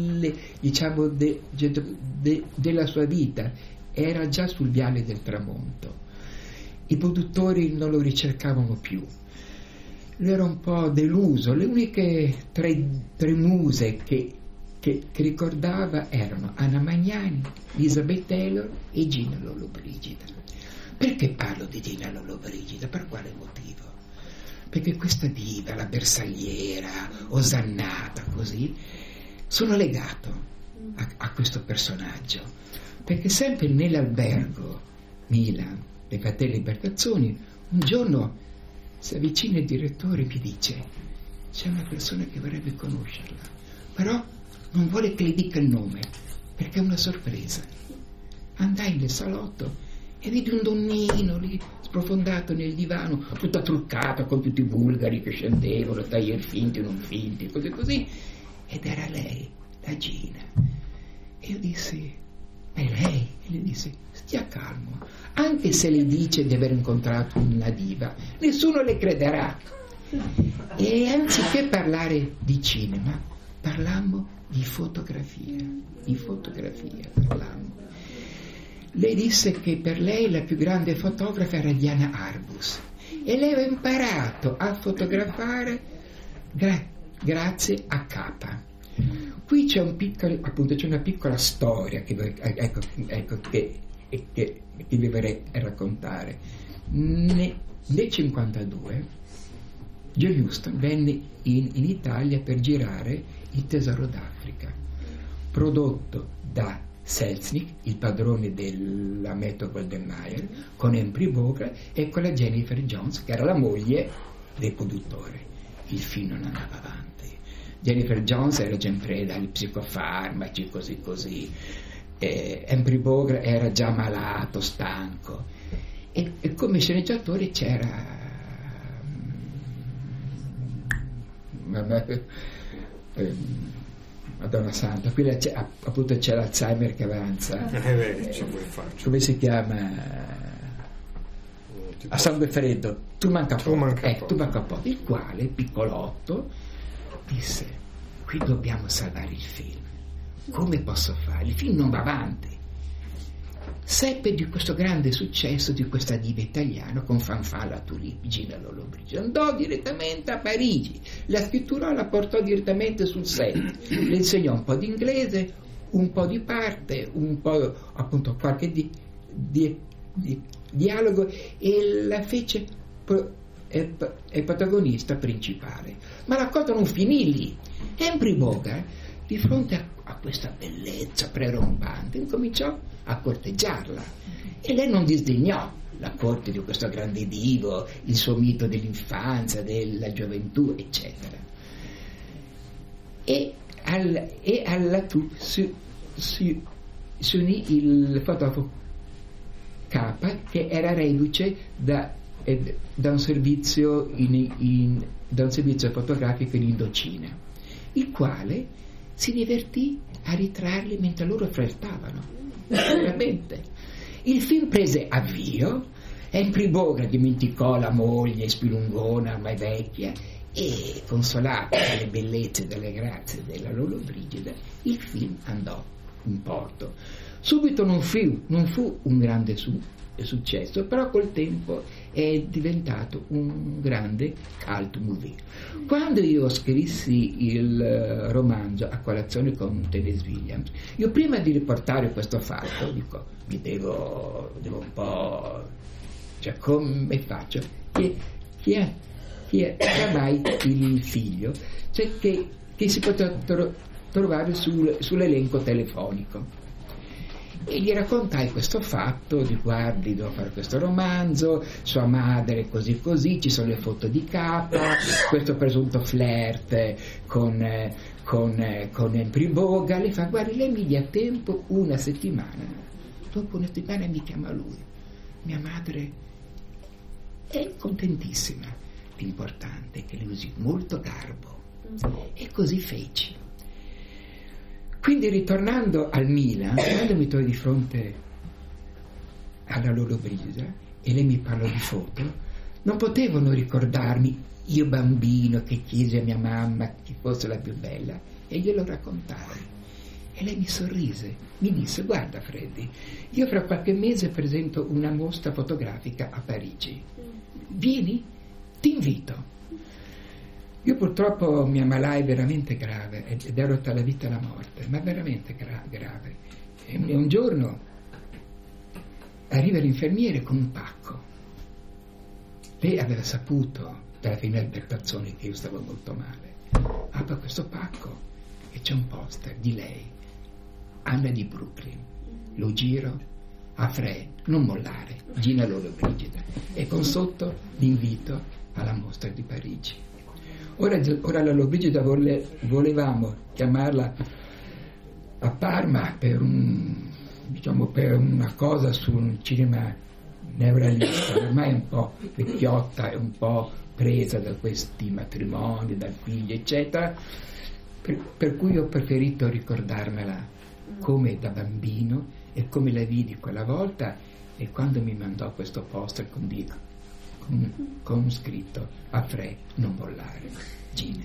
della sua vita. Era già sul viale del tramonto. I produttori non lo ricercavano più. Lui era un po' deluso. Le uniche tre muse che ricordava erano Anna Magnani, Elizabeth Taylor e Gina Lollobrigida. Perché parlo di Gina Lollobrigida? Per quale motivo? Perché questa diva, la bersagliera, osannata così, sono legato a questo personaggio. Perché sempre nell'albergo Milan dei Fratelli Bertazzoni, un giorno si avvicina il direttore e mi dice: c'è una persona che vorrebbe conoscerla, però non vuole che le dica il nome perché è una sorpresa. Andai nel salotto e vidi un donnino lì sprofondato nel divano, tutta truccata con tutti i bulgari che scendevano, taglier finti, non finti, così così, ed era lei, la Gina. E io dissi: è lei? E le disse: stia calmo, anche se le dice di aver incontrato una diva, nessuno le crederà. E anziché parlare di cinema, parlammo di fotografia parlammo. Lei disse che per lei la più grande fotografa era Diana Arbus e lei aveva imparato a fotografare grazie a Capa. Qui c'è una piccola storia che vi vorrei raccontare. Nel 1952 John Huston venne in Italia per girare Il Tesoro d'Africa, prodotto da Selznick, il padrone della Metro-Goldwyn-Mayer, con Humphrey Bogart e con la Jennifer Jones, che era la moglie del produttore. Il film non andava avanti. Jennifer Jones era già in preda agli psicofarmaci, così. Humphrey Bogart era già malato, stanco. e come sceneggiatore c'era Madonna Santa, qui appunto c'è l'Alzheimer che avanza. Come si chiama? A sangue freddo, Truman Capote, il quale, piccolotto, disse: qui dobbiamo salvare il film. Come posso fare? Il film non va avanti. Seppe di questo grande successo di questa diva italiana con Fanfan la Tulipe, Gina Lollobrigida. Andò direttamente a Parigi, la scritturò, la portò direttamente sul set, le insegnò un po' di inglese, un po' di parte, un po' appunto qualche dialogo, e la fece protagonista principale. Ma la cosa non finì lì. Humphrey Bogart, di fronte a questa bellezza prerompante, incominciò a corteggiarla, e lei non disdegnò la corte di questo grande divo, il suo mito dell'infanzia, della gioventù, eccetera. E alla troupe si unì il fotografo Capa, che era reduce da un servizio da un servizio fotografico in Indocina, il quale si divertì a ritrarli mentre loro flirtavano. Veramente. Il film prese avvio, Humphrey Bogart dimenticò la moglie spilungona ormai vecchia, e consolata dalle bellezze e dalle grazie della Lollobrigida, il film andò in porto. Subito non fu un grande successo, però col tempo è diventato un grande cult movie. Quando io scrissi il romanzo A colazione con Tennessee Williams, io prima di riportare questo fatto dico: mi devo un po', cioè, come faccio? Chiamai il figlio, cioè che si poteva trovare sull'elenco telefonico, e gli raccontai questo fatto, di guardi, devo fare questo romanzo, sua madre così così, ci sono le foto di Capa, questo presunto flirt con Humphrey Bogart. Le fa: guardi, lei mi dia tempo una settimana. Dopo una settimana mi chiama lui: mia madre è contentissima, l'importante è che le usi molto garbo. E così feci. Quindi, ritornando al Milan, quando mi trovo di fronte alla Lollobrigida e lei mi parlò di foto, non potevano ricordarmi, io bambino, che chiesi a mia mamma chi fosse la più bella, e glielo raccontai. E lei mi sorrise, mi disse: guarda Freddy, io fra qualche mese presento una mostra fotografica a Parigi, vieni, ti invito. Io purtroppo mi ammalai veramente grave ed ero tra la vita e la morte, ma veramente grave. E un giorno arriva l'infermiere con un pacco. Lei aveva saputo dalla fine del Bertazzoni che io stavo molto male. Apro questo pacco e c'è un poster di lei, Anna di Brooklyn. Lo giro: a Fred, non mollare, Gina Lollobrigida, e con sotto l'invito alla mostra di Parigi. Ora la Lollobrigida volevamo chiamarla a Parma per una cosa su un cinema neorealista, ormai un po' vecchiotta e un po' presa da questi matrimoni, dal figlio, eccetera, per cui ho preferito ricordarmela come da bambino e come la vidi quella volta, e quando mi mandò questo poster con scritto: a Fred, non mollare, Gina.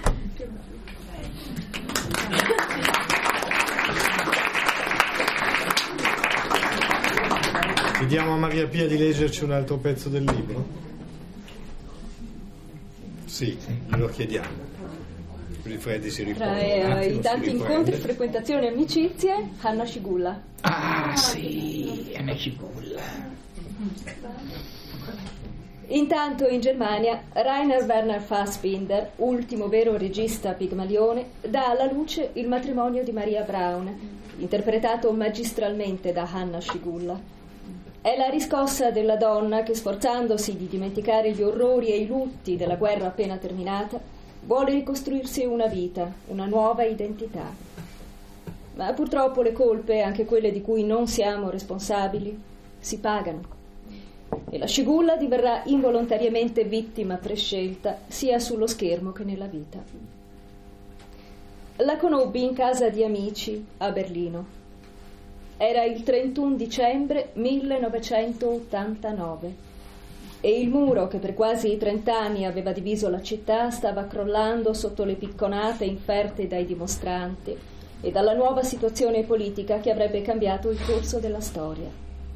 Chiediamo a Maria Pia di leggerci un altro pezzo del libro? Sì, glielo chiediamo. Così Freddy si riposa. Tra i tanti incontri, frequentazioni e amicizie, Hanna Schygulla. Ah sì, Hanna Schygulla. Intanto in Germania Rainer Werner Fassbinder, ultimo vero regista pigmalione, dà alla luce Il matrimonio di Maria Braun, interpretato magistralmente da Hanna Schygulla. È la riscossa della donna che, sforzandosi di dimenticare gli orrori e i lutti della guerra appena terminata, vuole ricostruirsi una vita, una nuova identità. Ma purtroppo le colpe, anche quelle di cui non siamo responsabili, si pagano. e la Scigulla diverrà involontariamente vittima prescelta sia sullo schermo che nella vita. La conobbi in casa di amici a Berlino. Era il 31 dicembre 1989 e il muro che per quasi 30 anni aveva diviso la città stava crollando sotto le picconate inferte dai dimostranti e dalla nuova situazione politica che avrebbe cambiato il corso della storia.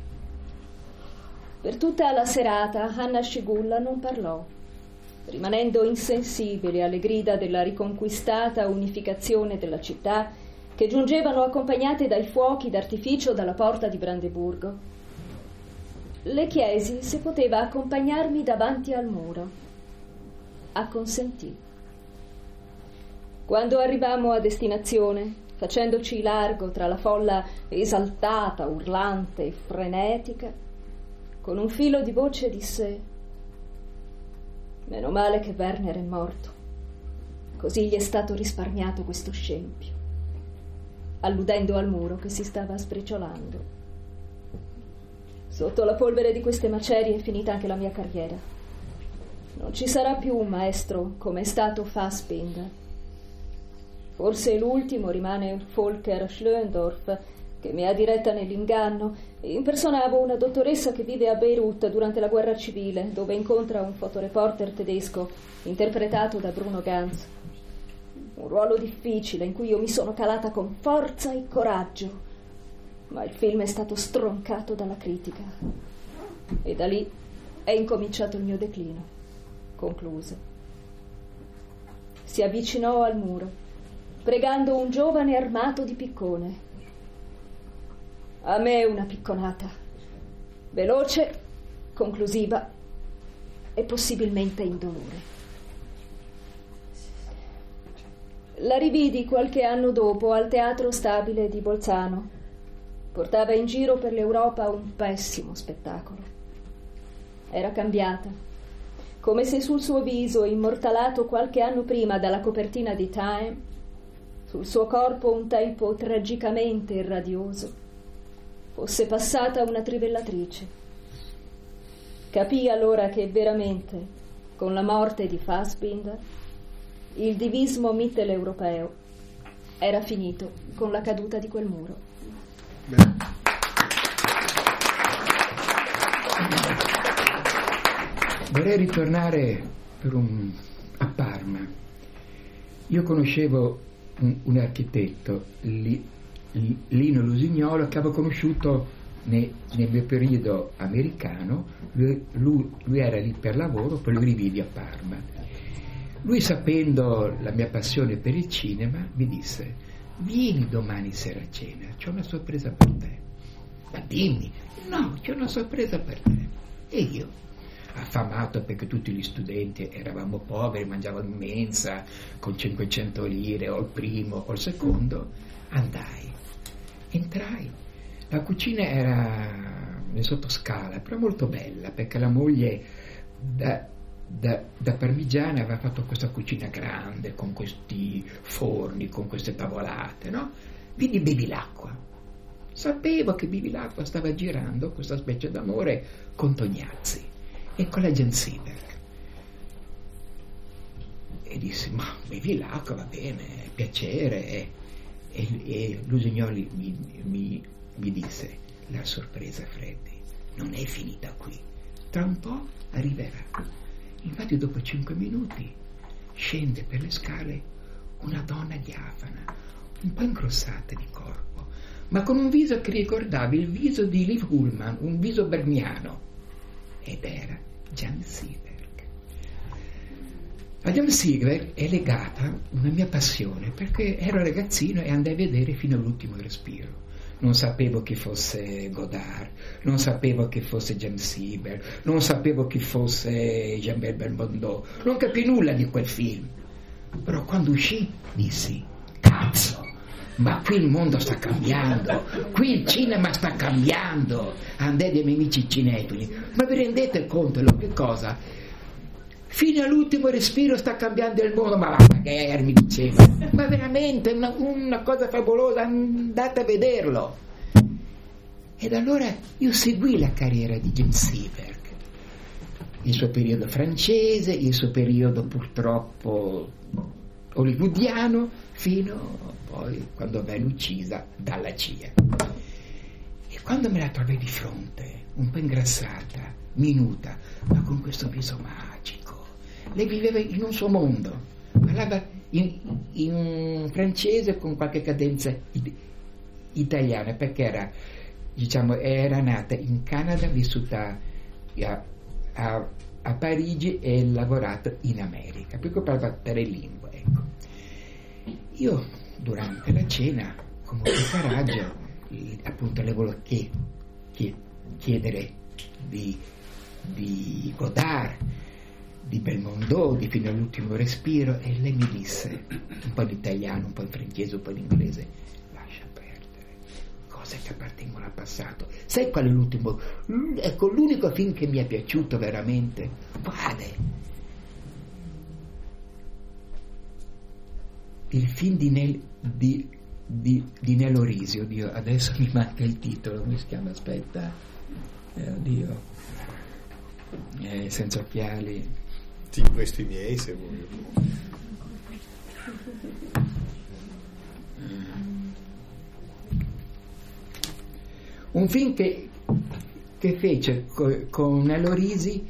Per tutta la serata Anna Scigulla non parlò, rimanendo insensibile alle grida della riconquistata unificazione della città che giungevano accompagnate dai fuochi d'artificio dalla porta di Brandeburgo. Le chiesi se poteva accompagnarmi davanti al muro. Acconsentì. Quando arrivammo a destinazione, facendoci largo tra la folla esaltata, urlante e frenetica, con un filo di voce disse: «Meno male che Werner è morto, così gli è stato risparmiato questo scempio», alludendo al muro che si stava sbriciolando. Sotto la polvere di queste macerie è finita anche la mia carriera. Non ci sarà più un maestro come è stato Fassbinder. Forse l'ultimo rimane Volker Schlöndorff, che mi ha diretta nell'inganno. Impersonavo una dottoressa che vive a Beirut durante la guerra civile, dove incontra un fotoreporter tedesco interpretato da Bruno Ganz. Un ruolo difficile in cui io mi sono calata con forza e coraggio, ma il film è stato stroncato dalla critica e da lì è incominciato il mio declino, concluse. Si avvicinò al muro, pregando un giovane armato di piccone. A me una picconata, veloce, conclusiva e possibilmente indolore. La rividi qualche anno dopo al Teatro Stabile di Bolzano. Portava in giro per l'Europa un pessimo spettacolo. Era cambiata, come se sul suo viso, immortalato qualche anno prima dalla copertina di Time, sul suo corpo un tempo tragicamente radioso, fosse passata una trivellatrice. Capì allora che veramente, con la morte di Fassbinder, il divismo mitteleuropeo era finito con la caduta di quel muro. Vorrei ritornare a Parma. Io conoscevo un architetto, Lino Lusignolo, che avevo conosciuto nel mio periodo americano. Lui era lì per lavoro, poi lui rivive a Parma. Lui, sapendo la mia passione per il cinema, mi disse: «Vieni domani sera a cena, c'ho una sorpresa per te». «Ma dimmi». «No, c'è una sorpresa per te». E io, affamato perché tutti gli studenti eravamo poveri, mangiavano in mensa con 500 lire, o il primo o il secondo, entrai. La cucina era nel sottoscala, però molto bella, perché la moglie da parmigiana aveva fatto questa cucina grande con questi forni, con queste tavolate, no? Quindi bevi l'acqua. Sapevo che Bevilacqua stava girando questa specie d'amore con Tognazzi e con la Gensiber. E dissi: «Ma Bevilacqua va bene, piacere». E Lusignoli mi disse: «La sorpresa, Freddy, non è finita qui, tra un po' arriverà». Infatti dopo 5 minuti scende per le scale una donna diafana, un po' ingrossata di corpo, ma con un viso che ricordava il viso di Liv Ullmann, un viso berniano, ed era Jan Seberg. A Jan Seberg è legata una mia passione, perché ero ragazzino e andai a vedere fino all'ultimo respiro. Non sapevo chi fosse Godard, non sapevo chi fosse Jan Seberg, non sapevo chi fosse Jean-Bert Belmondo, non capii nulla di quel film. Però quando uscì dissi: «Cazzo, ma qui il mondo sta cambiando, qui il cinema sta cambiando». Andai dai miei amici cinefili: «Ma vi rendete conto che cosa? Fino all'ultimo respiro sta cambiando il mondo». «Ma magari», mi diceva, «ma veramente una cosa favolosa, andate a vederlo». Ed allora io seguì la carriera di Jan Seberg il suo periodo francese, il suo periodo purtroppo hollywoodiano, fino poi quando venne uccisa dalla CIA. E quando me la trovai di fronte, un po' ingrassata, minuta, ma con questo viso magico, lei viveva in un suo mondo, parlava in francese con qualche cadenza italiana, perché era nata in Canada, vissuta a Parigi e lavorato in America, per cui parlava 3 lingue, ecco. Io durante la cena, con molto coraggio, appunto le volevo chiedere di Godard, di Belmondo, di Fino all'ultimo respiro, e lei mi disse, un po' in italiano, un po' in francese, un po' in inglese: lascia perdere, cose che appartengono al passato. Sai qual è l'ultimo? Ecco, l'unico film che mi è piaciuto veramente, guarda, il film di Nello Risio. Dio, adesso mi manca il titolo, come si chiama? Aspetta, oddio, senza occhiali. Sì, questi miei, se vuoi. Un film che fece con Nello Risi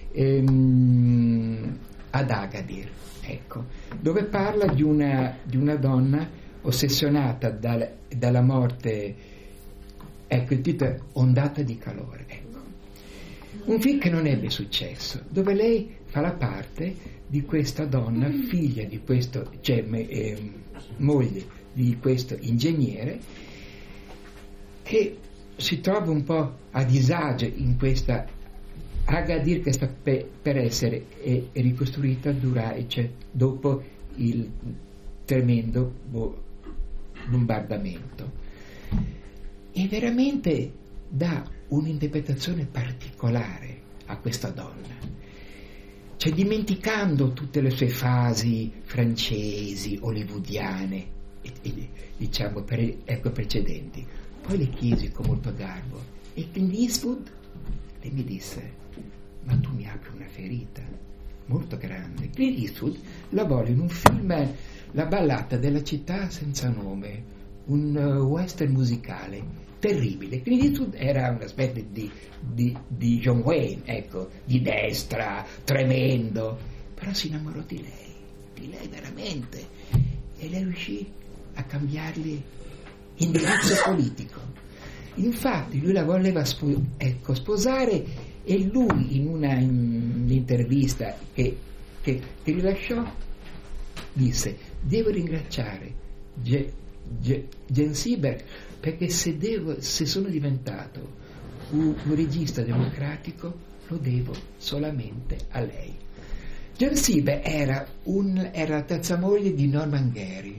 ad Agadir, ecco, dove parla di una donna ossessionata dalla morte. Ecco, il titolo è Ondata di calore, ecco. Un film che non ebbe successo, dove lei fa la parte di questa donna, figlia di questo, moglie di questo ingegnere, che si trova un po' a disagio in questa Agadir che sta per essere ricostruita dopo il tremendo bombardamento, e veramente dà un'interpretazione particolare a questa donna, cioè dimenticando tutte le sue fasi francesi, hollywoodiane e diciamo precedenti. Poi le chiesi con molto garbo: e Clint Eastwood? Lei mi disse: ma tu mi apri una ferita molto grande. Clint Eastwood la volle in un film, La ballata della città senza nome, un western musicale terribile. Clint Eastwood era una specie di John Wayne, ecco, di destra, tremendo, però si innamorò di lei veramente, e lei riuscì a cambiargli indirizzo politico. Infatti lui la voleva sposare, e lui in un'intervista che rilasciò disse: devo ringraziare Jean Seberg, perché se sono diventato un regista democratico lo devo solamente a lei. Jean Seberg era la terza moglie di Norman Gary,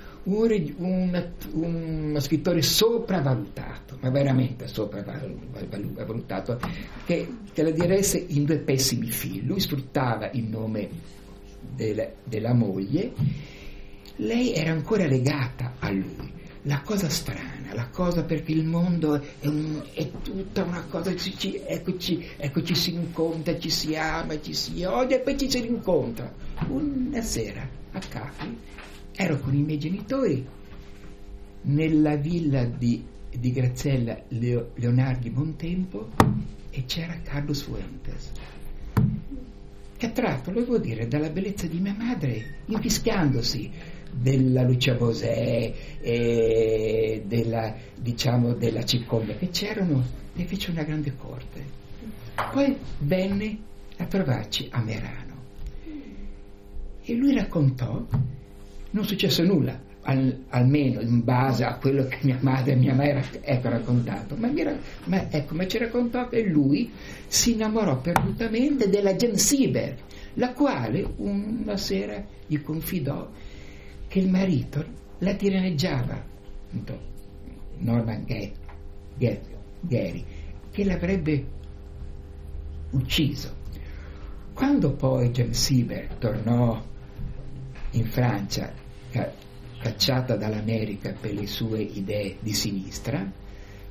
uno scrittore sopravvalutato, ma veramente sopravvalutato, che la diresse in 2 pessimi film. Lui sfruttava il nome della moglie, lei era ancora legata a lui. La cosa strana, la cosa, perché il mondo è tutta una cosa, eccoci si incontra, ci si ama, ci si odia, e poi ci si rincontra. Una sera a Capri ero con i miei genitori nella villa di Graziella Leonardi Bontempo, e c'era Carlos Fuentes, che attratto, lo devo dire, dalla bellezza di mia madre, infischiandosi della Lucia Bosè e della Ciconda che c'erano, ne fece una grande corte. Poi venne a trovarci a Merano e lui raccontò, non successe nulla, almeno in base a quello che mia madre ha raccontato, ma ci raccontò che lui si innamorò perdutamente della Jean Seberg, la quale una sera gli confidò che il marito la tiraneggiava, Norman Gary, che l'avrebbe ucciso. Quando poi Jean Seberg tornò in Francia, cacciata dall'America per le sue idee di sinistra,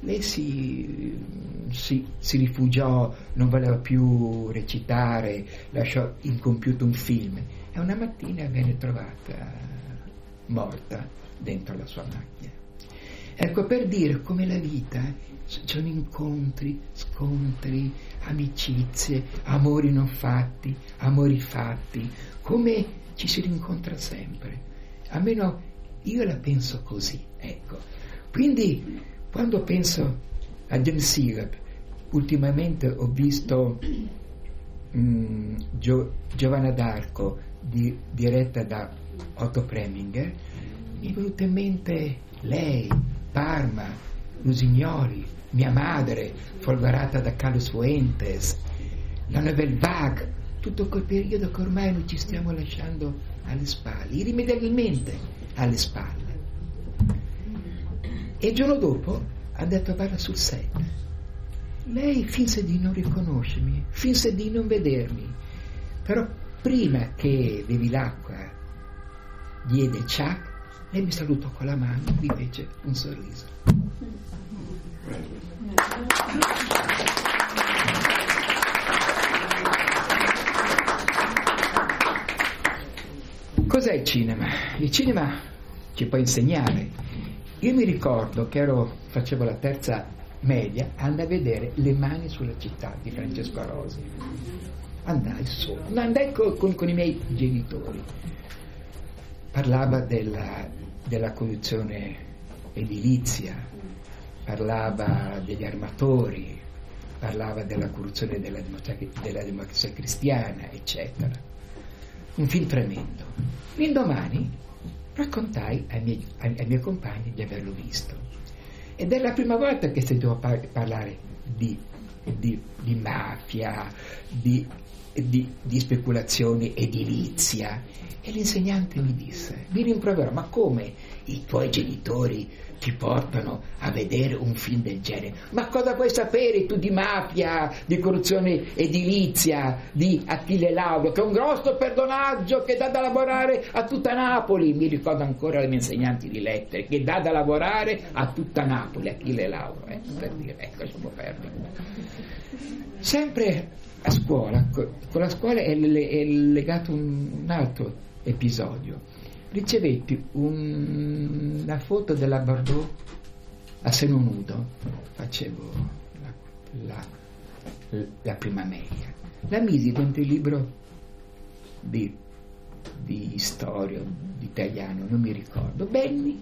lei si rifugiò, non voleva più recitare, lasciò incompiuto un film e una mattina venne trovata morta dentro la sua macchina. Ecco, per dire come la vita sono incontri, scontri, amicizie, amori non fatti, amori fatti, come ci si rincontra sempre. Almeno io la penso così, ecco. Quindi quando penso a James Syrup, ultimamente ho visto Giovanna d'Arco diretta da Otto Preminger, mi è venuta in mente lei, Parma, Lusignoli, mia madre, folgorata da Carlos Fuentes, la Nouvelle Vague, tutto quel periodo che ormai noi ci stiamo lasciando alle spalle, irrimediabilmente alle spalle. E il giorno dopo andai a trovarla sul set. Lei finse di non riconoscermi, finse di non vedermi, però prima che bevi l'acqua diede Chuck, lei mi salutò con la mano e mi fece un sorriso. Cos'è il cinema? Il cinema ci può insegnare. Io mi ricordo che facevo la terza media, andai a vedere Le mani sulla città di Francesco Rosi. Andai con i miei genitori. Parlava della corruzione edilizia, parlava degli armatori, parlava della corruzione della democrazia cristiana, eccetera. Un film tremendo. L'indomani raccontai ai miei compagni di averlo visto. Ed è la prima volta che sentivo parlare di mafia, di speculazione edilizia. E l'insegnante mi disse, mi rimproverò, ma come i tuoi genitori ti portano a vedere un film del genere? Ma cosa vuoi sapere tu di mafia, di corruzione edilizia, di Achille Lauro, che è un grosso personaggio che dà da lavorare a tutta Napoli? Mi ricordo ancora le mie insegnanti di lettere, che dà da lavorare a tutta Napoli, Achille Lauro, per dire, ecco, lasciamo perdere. Sempre a scuola, con la scuola è legato un altro episodio. Ricevetti una foto della Bardot a seno nudo, facevo la prima media, la misi dentro il libro di storia, di italiano, non mi ricordo, Benni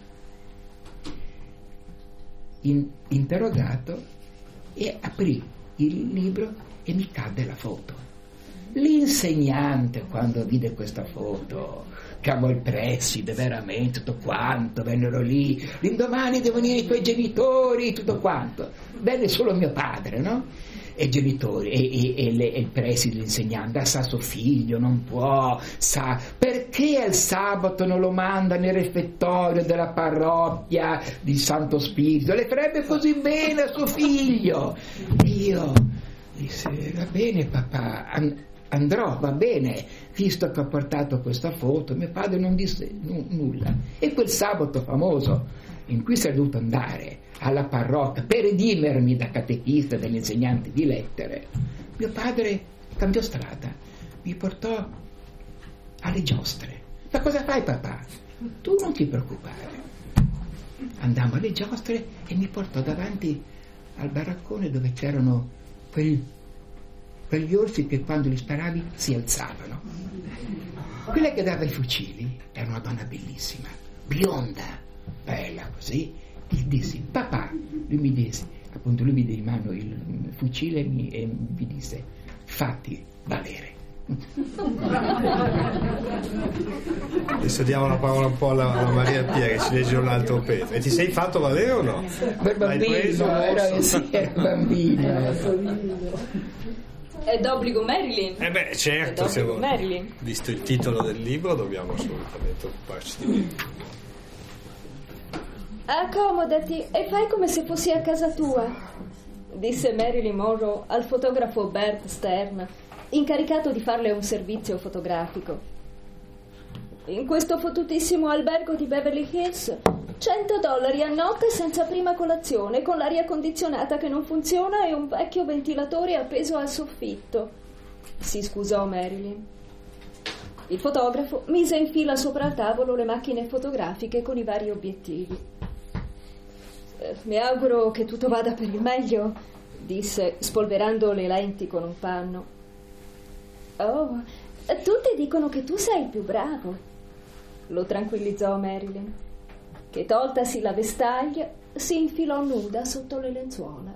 interrogato, e aprì il libro e mi cadde la foto. L'insegnante, quando vide questa foto, chiamò il preside, veramente, tutto quanto, vennero lì, l'indomani devono venire i tuoi genitori, tutto quanto. Venne solo mio padre, no? E i genitori, e il preside, l'insegnante, sa suo figlio, non può, sa, perché il sabato non lo manda nel refettorio della parrocchia di Santo Spirito? Le farebbe così bene a suo figlio. Io disse, va bene papà, andrò, va bene, visto che ho portato questa foto. Mio padre non disse nulla. E quel sabato famoso in cui sarei dovuto andare alla parrocchia per redimermi da catechista, dell'insegnante di lettere, mio padre cambiò strada, mi portò alle giostre. Ma cosa fai papà? Tu non ti preoccupare. Andammo alle giostre e mi portò davanti al baraccone dove c'erano quegli orsi che quando li sparavi si alzavano. Quella che dava i fucili era una donna bellissima, bionda, bella così. Gli dissi, papà, lui mi disse, appunto lui mi diede in mano il fucile e mi disse, fatti valere. Adesso diamo la parola un po' alla Maria Pia che ci legge un altro pezzo. E ti sei fatto valere o no? Per bambino, era bambino. È d'obbligo Marilyn. Beh, certo, Marilyn. Visto il titolo del libro dobbiamo assolutamente occuparci di lui. Accomodati e fai come se fossi a casa tua, disse Marilyn Monroe al fotografo Bert Stern, incaricato di farle un servizio fotografico. in questo fottutissimo albergo di Beverly Hills, $100 a notte senza prima colazione, con l'aria condizionata che non funziona e un vecchio ventilatore appeso al soffitto, si scusò Marilyn. Il fotografo mise in fila sopra il tavolo le macchine fotografiche con i vari obiettivi. Mi auguro che tutto vada per il meglio, disse, spolverando le lenti con un panno. Oh, tutti dicono che tu sei il più bravo, lo tranquillizzò Marilyn, che toltasi la vestaglia si infilò nuda sotto le lenzuola.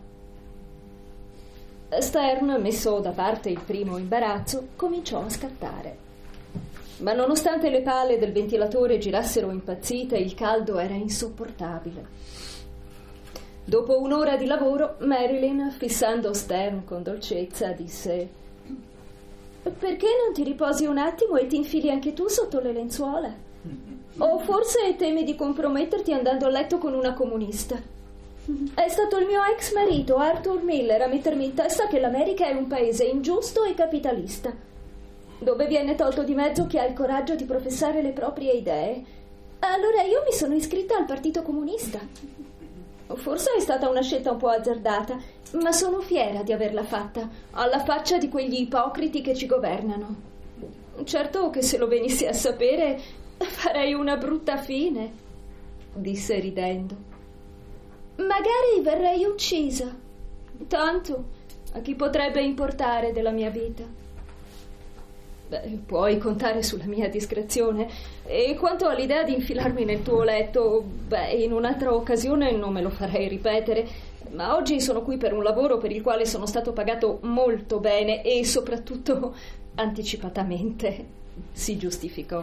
Stern, messo da parte il primo imbarazzo, cominciò a scattare. Ma nonostante le pale del ventilatore girassero impazzite, il caldo era insopportabile. Dopo un'ora di lavoro, Marilyn, fissando Stern con dolcezza, disse: «Perché non ti riposi un attimo e ti infili anche tu sotto le lenzuola? O forse temi di comprometterti andando a letto con una comunista? È stato il mio ex marito, Arthur Miller, a mettermi in testa che l'America è un paese ingiusto e capitalista, dove viene tolto di mezzo chi ha il coraggio di professare le proprie idee. Allora io mi sono iscritta al Partito Comunista. Forse è stata una scelta un po' azzardata, ma sono fiera di averla fatta, alla faccia di quegli ipocriti che ci governano. Certo che se lo venissi a sapere farei una brutta fine», disse ridendo. «Magari verrei uccisa. Tanto, a chi potrebbe importare della mia vita?» «Puoi contare sulla mia discrezione. E quanto all'idea di infilarmi nel tuo letto, in un'altra occasione non me lo farei ripetere, ma oggi sono qui per un lavoro per il quale sono stato pagato molto bene e soprattutto anticipatamente», si giustificò.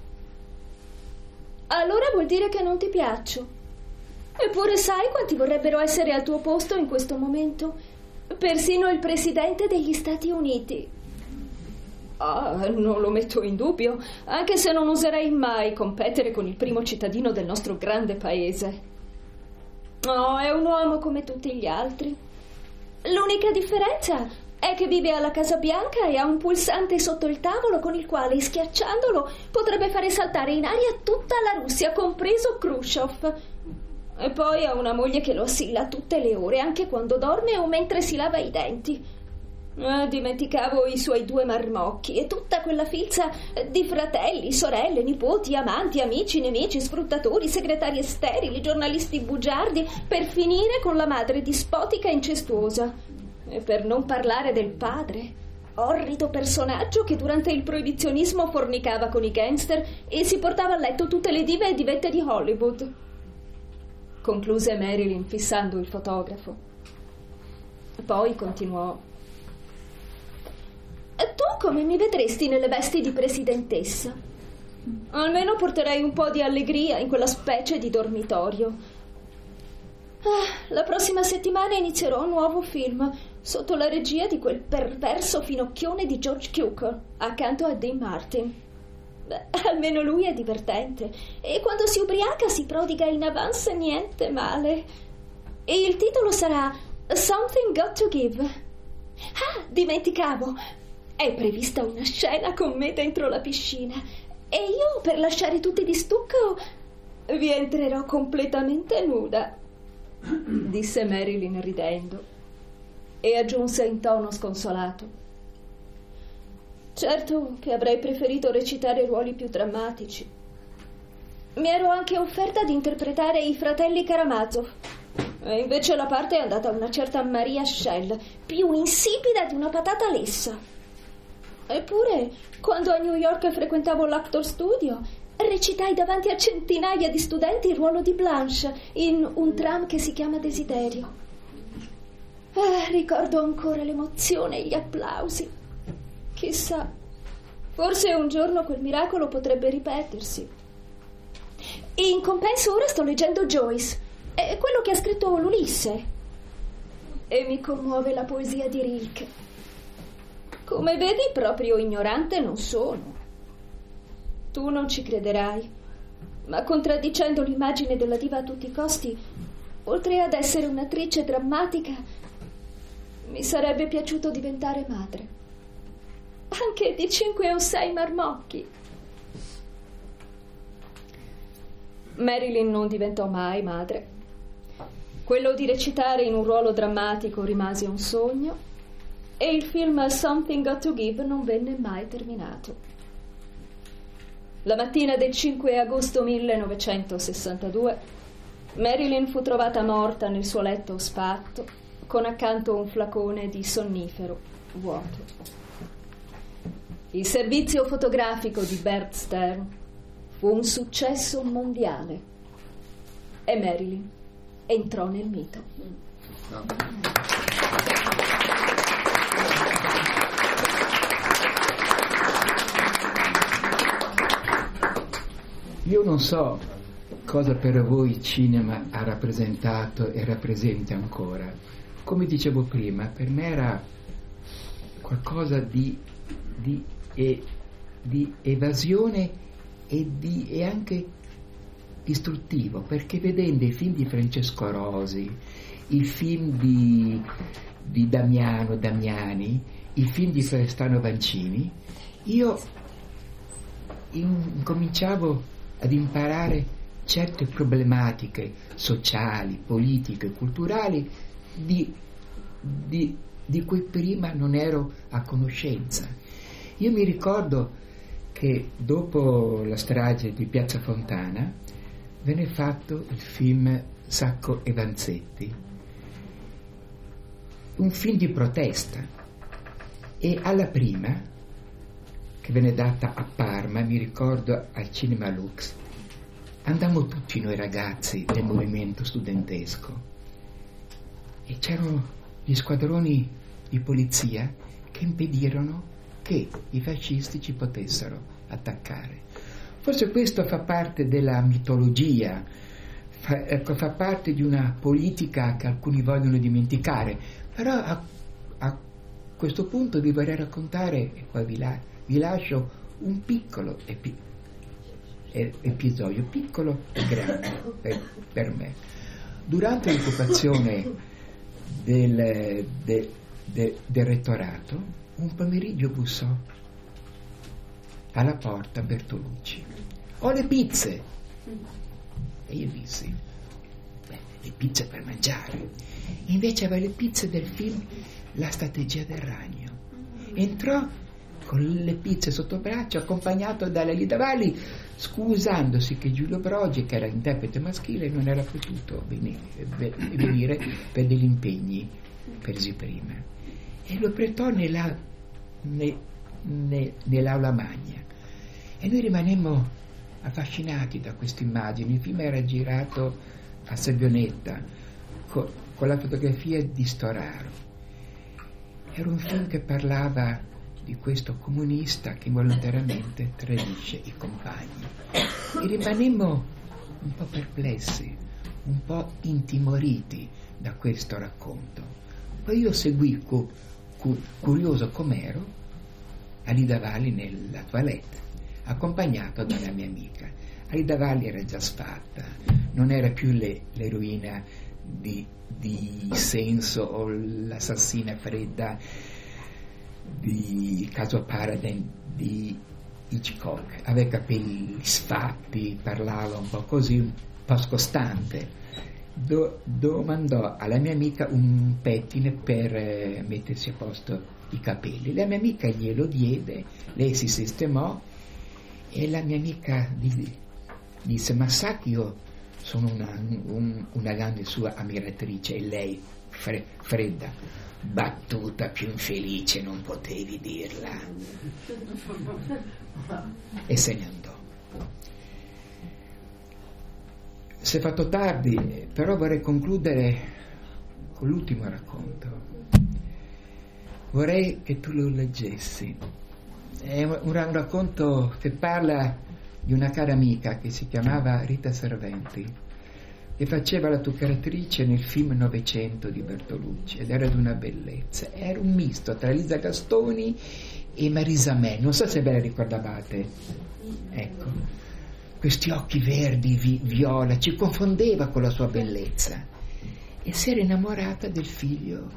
«Allora vuol dire che non ti piaccio? Eppure sai quanti vorrebbero essere al tuo posto in questo momento? Persino il presidente degli Stati Uniti». «Ah, non lo metto in dubbio, anche se non oserei mai competere con il primo cittadino del nostro grande paese. Oh, è un uomo come tutti gli altri. L'unica differenza è che vive alla Casa Bianca e ha un pulsante sotto il tavolo con il quale, schiacciandolo, potrebbe fare saltare in aria tutta la Russia, compreso Khrushchev. E poi ha una moglie che lo assilla tutte le ore, anche quando dorme o mentre si lava i denti. Dimenticavo i suoi 2 marmocchi e tutta quella filza di fratelli, sorelle, nipoti, amanti, amici, nemici, sfruttatori, segretari sterili, giornalisti bugiardi, per finire con la madre dispotica e incestuosa. E per non parlare del padre, orrido personaggio che durante il proibizionismo fornicava con i gangster e si portava a letto tutte le dive e divette di Hollywood», concluse Marilyn fissando il fotografo. Poi continuò: «Tu come mi vedresti nelle vesti di presidentessa? Almeno porterei un po' di allegria in quella specie di dormitorio. La prossima settimana inizierò un nuovo film sotto la regia di quel perverso finocchione di George Cukor accanto a Dean Martin. Almeno lui è divertente e quando si ubriaca si prodiga in avance niente male. E il titolo sarà Something Got to Give. Ah, dimenticavo! È prevista una scena con me dentro la piscina e io, per lasciare tutti di stucco, vi entrerò completamente nuda», disse Marilyn ridendo, e aggiunse in tono sconsolato: «Certo che avrei preferito recitare ruoli più drammatici. Mi ero anche offerta di interpretare i fratelli Karamazov, e invece la parte è andata a una certa Maria Schell, più insipida di una patata lessa. Eppure, quando a New York frequentavo l'Actor Studio, recitai davanti a centinaia di studenti il ruolo di Blanche in Un tram che si chiama Desiderio. Ricordo ancora l'emozione e gli applausi. Chissà, forse un giorno quel miracolo potrebbe ripetersi. In compenso ora sto leggendo Joyce, quello che ha scritto l'Ulisse, e mi commuove la poesia di Rilke. Come vedi, proprio ignorante non sono. Tu non ci crederai, ma contraddicendo l'immagine della diva a tutti i costi, oltre ad essere un'attrice drammatica, mi sarebbe piaciuto diventare madre. Anche di 5 o 6 marmocchi. Marilyn non diventò mai madre. Quello di recitare in un ruolo drammatico rimase un sogno e il film Something Got to Give non venne mai terminato. La mattina del 5 agosto 1962 Marilyn fu trovata morta nel suo letto sfatto con accanto un flacone di sonnifero vuoto. Il servizio fotografico di Bert Stern fu un successo mondiale e Marilyn entrò nel mito. Io non so cosa per voi il cinema ha rappresentato e rappresenta ancora. Come dicevo prima, per me era qualcosa di evasione e anche istruttivo, perché vedendo i film di Francesco Rosi, i film di Damiani, i film di Florestano Vancini, io incominciavo ad imparare certe problematiche sociali, politiche, culturali di cui prima non ero a conoscenza. Io mi ricordo che dopo la strage di Piazza Fontana venne fatto il film Sacco e Vanzetti, un film di protesta, e alla prima, che venne data a Parma, mi ricordo al Cinema Lux, andammo tutti noi ragazzi del movimento studentesco e c'erano gli squadroni di polizia che impedirono che i fascisti ci potessero attaccare. Forse questo fa parte della mitologia, fa parte di una politica che alcuni vogliono dimenticare, però a questo punto vi vorrei raccontare, e poi vi lascio un piccolo episodio, piccolo e grande per me. Durante l'occupazione del rettorato, un pomeriggio bussò alla porta Bertolucci: ho le pizze. E io dissi: le pizze per mangiare. Invece aveva le pizze del film La strategia del ragno. Entrò con le pizze sotto braccio, accompagnato da Lida Valli, scusandosi che Giulio Brogi, che era l'interprete maschile, non era potuto venire per degli impegni presi prima, e lo portò nell'aula magna, e noi rimanemmo affascinati da questa immagine. Il film era girato a Sabbionetta con la fotografia di Storaro. Era un film che parlava di questo comunista che involontariamente tradisce i compagni, e rimanemmo un po' perplessi, un po' intimoriti da questo racconto. Poi io seguì curioso com'ero Alida Valli nella toilette, accompagnato dalla mia amica. Alida Valli era già sfatta, non era più l'eroina di Senso o l'assassina fredda di Caso Paradine di Hitchcock. Aveva i capelli sfatti, parlava un po' così, un po' scostante. Domandò alla mia amica un pettine per mettersi a posto i capelli. La mia amica glielo diede, lei si sistemò e la mia amica disse: ma sa che io sono una grande sua ammiratrice. E lei, fredda: battuta più infelice non potevi dirla. E se ne andò. Si è fatto tardi, però vorrei concludere con l'ultimo racconto. Vorrei che tu lo leggessi. È un racconto che parla di una cara amica che si chiamava Rita Serventi, e faceva la toccatrice nel film Novecento di Bertolucci, ed era di una bellezza. Era un misto tra Elisa Gastoni e Marisa May, non so se ve la ricordavate. Ecco, questi occhi verdi, viola, ci confondeva con la sua bellezza, e si era innamorata del figlio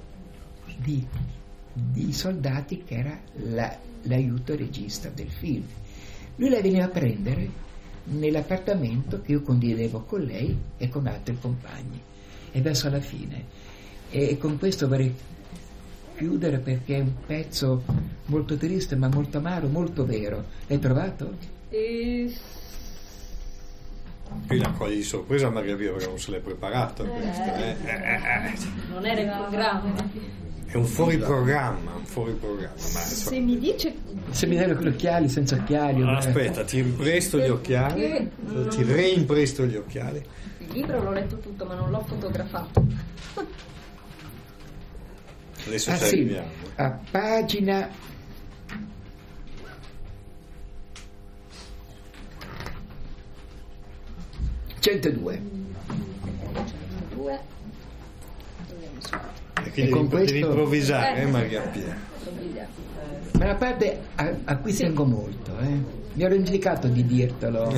di Soldati, che era l'aiuto regista del film. Lui la veniva a prendere nell'appartamento che io condividevo con lei e con altri compagni. E verso la fine, e con questo vorrei chiudere perché è un pezzo molto triste ma molto amaro, molto vero. L'hai trovato? Qui la cogli di sorpresa Maria Pia perché non se l'è preparato. Non era in programma. È un fuori programma, ma Se mi dice... Se mi dai gli occhiali, senza occhiali... Aspetta, ti impresto gli occhiali, ti reimpresto gli occhiali. Il libro l'ho letto tutto ma non l'ho fotografato. Adesso ci sì, arriviamo. a pagina 102. E quindi con questo... devi improvvisare, Maria Pia. Ma la parte a cui tengo molto, mi ero indicato di dirtelo.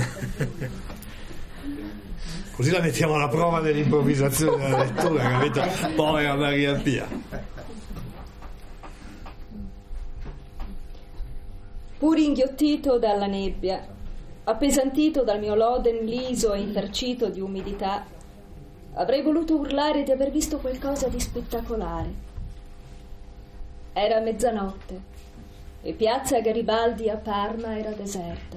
Così la mettiamo alla prova dell'improvvisazione della lettura, capito? Povera Maria Pia. Pur inghiottito dalla nebbia, appesantito dal mio loden liso e infarcito di umidità, avrei voluto urlare di aver visto qualcosa di spettacolare. Era mezzanotte e piazza Garibaldi a Parma era deserta.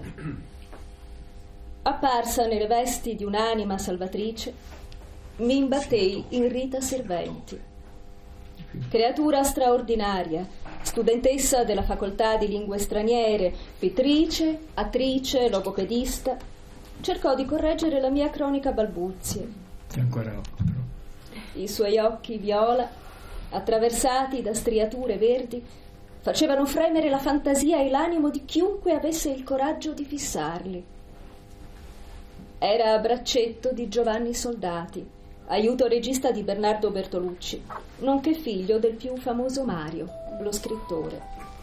Apparsa nelle vesti di un'anima salvatrice, mi imbattei in Rita Serventi. Creatura straordinaria, studentessa della facoltà di lingue straniere, pittrice, attrice, logopedista, cercò di correggere la mia cronica balbuzie. C'è ancora occhio. I suoi occhi viola, attraversati da striature verdi, facevano fremere la fantasia e l'animo di chiunque avesse il coraggio di fissarli. Era a braccetto di Giovanni Soldati, aiuto regista di Bernardo Bertolucci, nonché figlio del più famoso Mario, lo scrittore.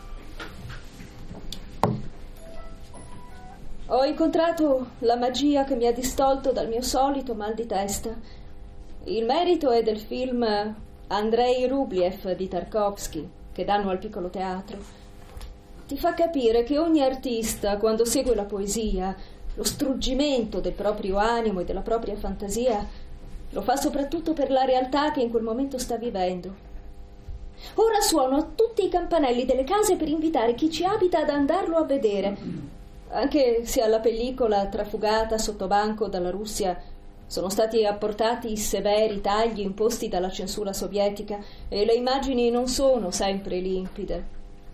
Ho incontrato la magia che mi ha distolto dal mio solito mal di testa. Il merito è del film Andrei Rubliev di Tarkovsky, che danno al Piccolo Teatro. Ti fa capire che ogni artista, quando segue la poesia, lo struggimento del proprio animo e della propria fantasia, lo fa soprattutto per la realtà che in quel momento sta vivendo. Ora suono a tutti i campanelli delle case per invitare chi ci abita ad andarlo a vedere, anche se alla pellicola trafugata sotto banco dalla Russia sono stati apportati i severi tagli imposti dalla censura sovietica e le immagini non sono sempre limpide.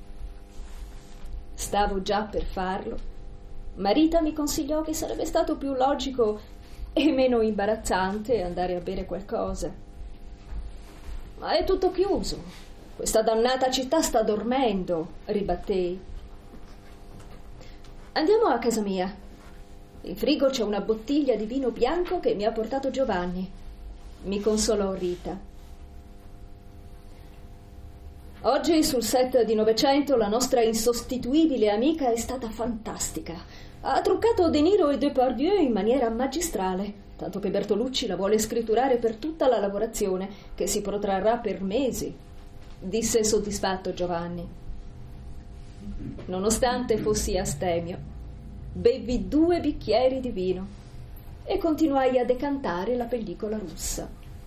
Stavo già per farlo, ma Rita mi consigliò che sarebbe stato più logico e meno imbarazzante andare a bere qualcosa. Ma è tutto chiuso. Questa dannata città sta dormendo, ribattei. Andiamo a casa mia. In frigo c'è una bottiglia di vino bianco che mi ha portato Giovanni. Mi consolò Rita. Oggi sul set di Novecento la nostra insostituibile amica è stata fantastica. Ha truccato De Niro e Depardieu in maniera magistrale, tanto che Bertolucci la vuole scritturare per tutta la lavorazione, che si protrarrà per mesi, disse soddisfatto Giovanni. Nonostante fossi astemio, bevi 2 bicchieri di vino e continuai a decantare la pellicola russa.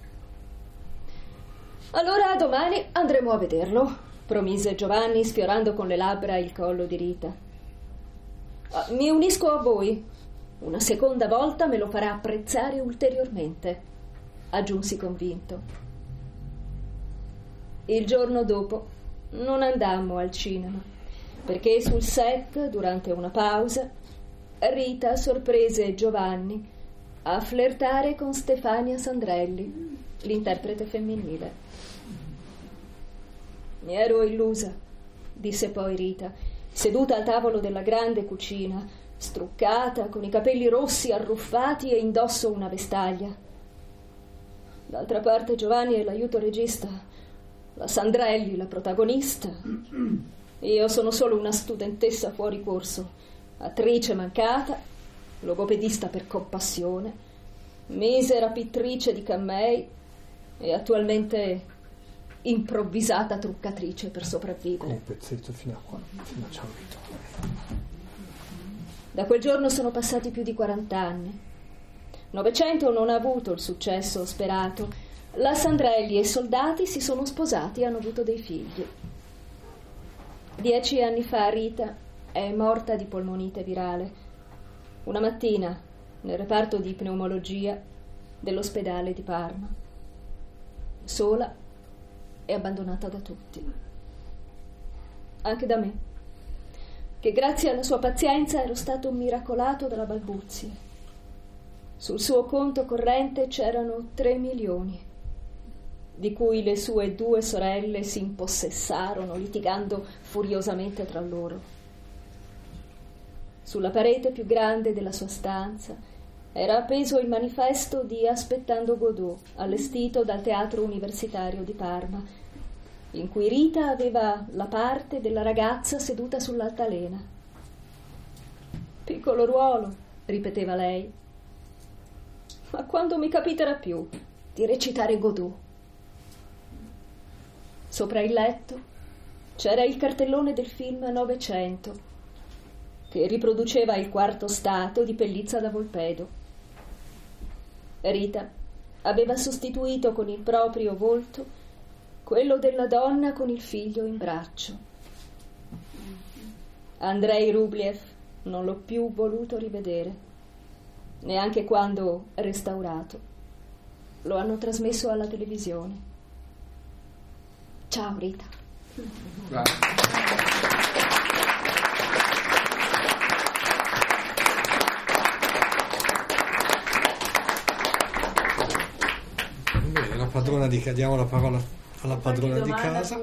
Allora domani andremo a vederlo, promise Giovanni sfiorando con le labbra il collo di Rita. Mi unisco a voi. Una seconda volta me lo farà apprezzare ulteriormente, aggiunsi convinto. Il giorno dopo non andammo al cinema, perché sul set, durante una pausa, Rita sorprese Giovanni a flirtare con Stefania Sandrelli, l'interprete femminile. Mi ero illusa, disse poi Rita, seduta al tavolo della grande cucina, struccata, con i capelli rossi arruffati e indosso una vestaglia. D'altra parte Giovanni è l'aiuto regista, la Sandrelli la protagonista. Io sono solo una studentessa fuori corso, attrice mancata, logopedista per compassione, misera pittrice di cammei e attualmente improvvisata truccatrice per sopravvivere. Un pezzetto fino a qua, fino a ciao Vittorio. Da quel giorno sono passati più di 40 anni. Novecento non ha avuto il successo sperato. La Sandrelli e i soldati si sono sposati e hanno avuto dei figli. 10 anni fa Rita è morta di polmonite virale. Una mattina, nel reparto di pneumologia dell'ospedale di Parma. Sola e abbandonata da tutti. Anche da me, che grazie alla sua pazienza ero stato miracolato dalla balbuzie. Sul suo conto corrente c'erano 3 milioni, di cui le sue 2 sorelle si impossessarono, litigando furiosamente tra loro. Sulla parete più grande della sua stanza era appeso il manifesto di Aspettando Godot, allestito dal Teatro Universitario di Parma, in cui Rita aveva la parte della ragazza seduta sull'altalena. Piccolo ruolo, ripeteva lei, ma quando mi capiterà più di recitare Godot? Sopra il letto c'era il cartellone del film Novecento, che riproduceva il quarto stato di Pellizza da Volpedo. Rita aveva sostituito con il proprio volto quello della donna con il figlio in braccio. Andrei Rubliev non l'ho più voluto rivedere, neanche quando, restaurato, lo hanno trasmesso alla televisione. Ciao Rita. Bene, la padrona diamo la parola alla padrona di casa.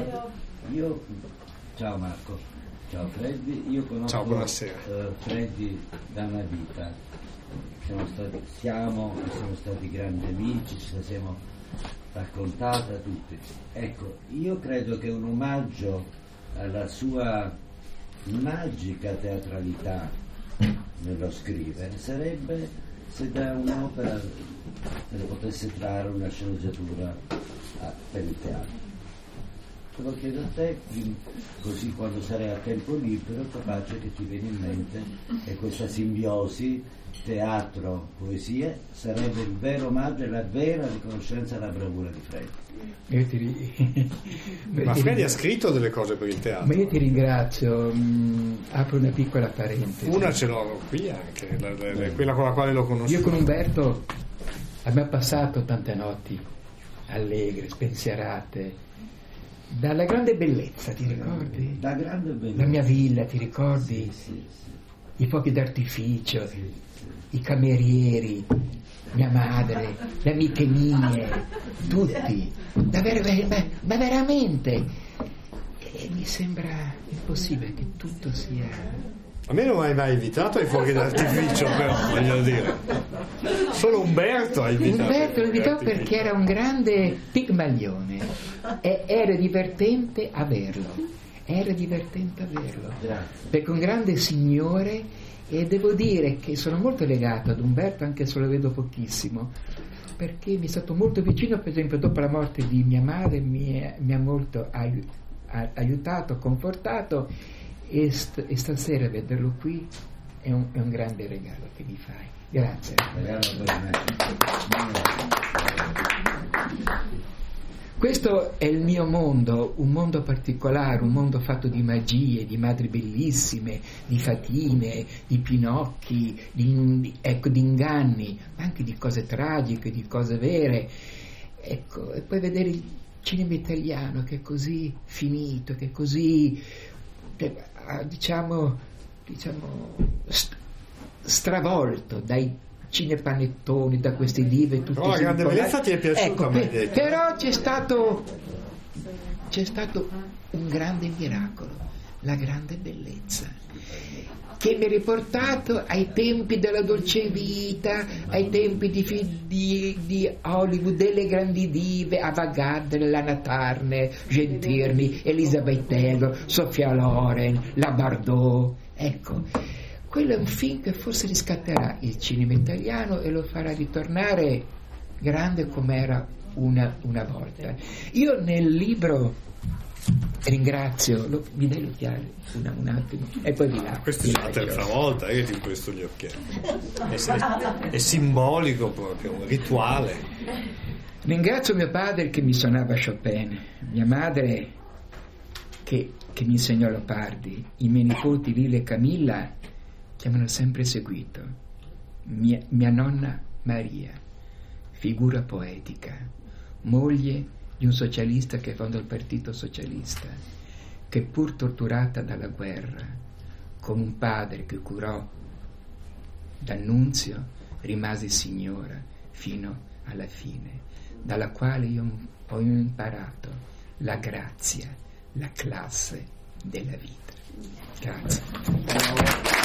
Ciao Marco, ciao Freddy, io conosco Ciao, buonasera. Freddy da una vita, siamo stati grandi amici, ci siamo raccontata tutti. Ecco, io credo che un omaggio alla sua magica teatralità nello scrivere sarebbe se da un'opera se ne potesse trarre una sceneggiatura per il teatro. Te lo chiedo a te, così quando sarai a tempo libero capace che ti viene in mente che questa simbiosi teatro, poesia sarebbe il vero omaggio e la vera riconoscenza alla bravura di Freddy. Ma Freddy ha scritto delle cose per il teatro. Ma io ti ringrazio, apro una piccola parentesi. Una ce l'ho qui anche, quella con la quale lo conosco. Io con Umberto abbiamo passato tante notti allegre, spensierate, dalla grande bellezza, ti ricordi? Da grande bellezza. La mia villa, ti ricordi? Sì. I fuochi d'artificio, i camerieri, mia madre, le amiche mie, tutti. Ma veramente. E mi sembra impossibile che tutto sia... A me non hai mai invitato ai fuochi d'artificio, però, voglio dire. Solo Umberto ha invitato. Umberto lo invitò perché era un grande pigmalione e era divertente averlo. Perché un grande signore, e devo dire che sono molto legato ad Umberto anche se lo vedo pochissimo, perché mi è stato molto vicino, per esempio dopo la morte di mia madre mi ha molto aiutato, confortato, e stasera vederlo qui è un grande regalo che mi fai. Grazie. Questo è il mio mondo, un mondo particolare, un mondo fatto di magie, di madri bellissime, di fatine, di pinocchi, di inganni, ma anche di cose tragiche, di cose vere. Ecco, e poi vedere il cinema italiano che è così finito, che è così, diciamo stravolto dai cinepanettoni, da queste dive tutte. Però la grande bellezza ti è piaciuta, ecco, però c'è stato un grande miracolo, la grande bellezza, che mi ha riportato ai tempi della dolce vita, ai tempi di Hollywood, delle grandi dive, Ava Gardner, Lana Turner, Jane Tierney, Elizabeth Taylor, Sophia Loren, la Bardot. Ecco, quello è un film che forse riscatterà il cinema italiano e lo farà ritornare grande come era una volta. Io nel libro ringrazio, mi dai l'occhiale un attimo e poi vi lascio. Questa è la terza volta che ti questo gli occhiali. È simbolico proprio, un rituale. Ringrazio mio padre che mi suonava Chopin, mia madre che mi insegnò Leopardi, i miei nipoti Lila e Camilla che mi hanno sempre seguito, mia nonna Maria, figura poetica, moglie di un socialista che fondò il Partito Socialista, che pur torturata dalla guerra, con un padre che curò D'Annunzio, rimase signora fino alla fine, dalla quale io ho imparato la grazia, la classe della vita. Grazie.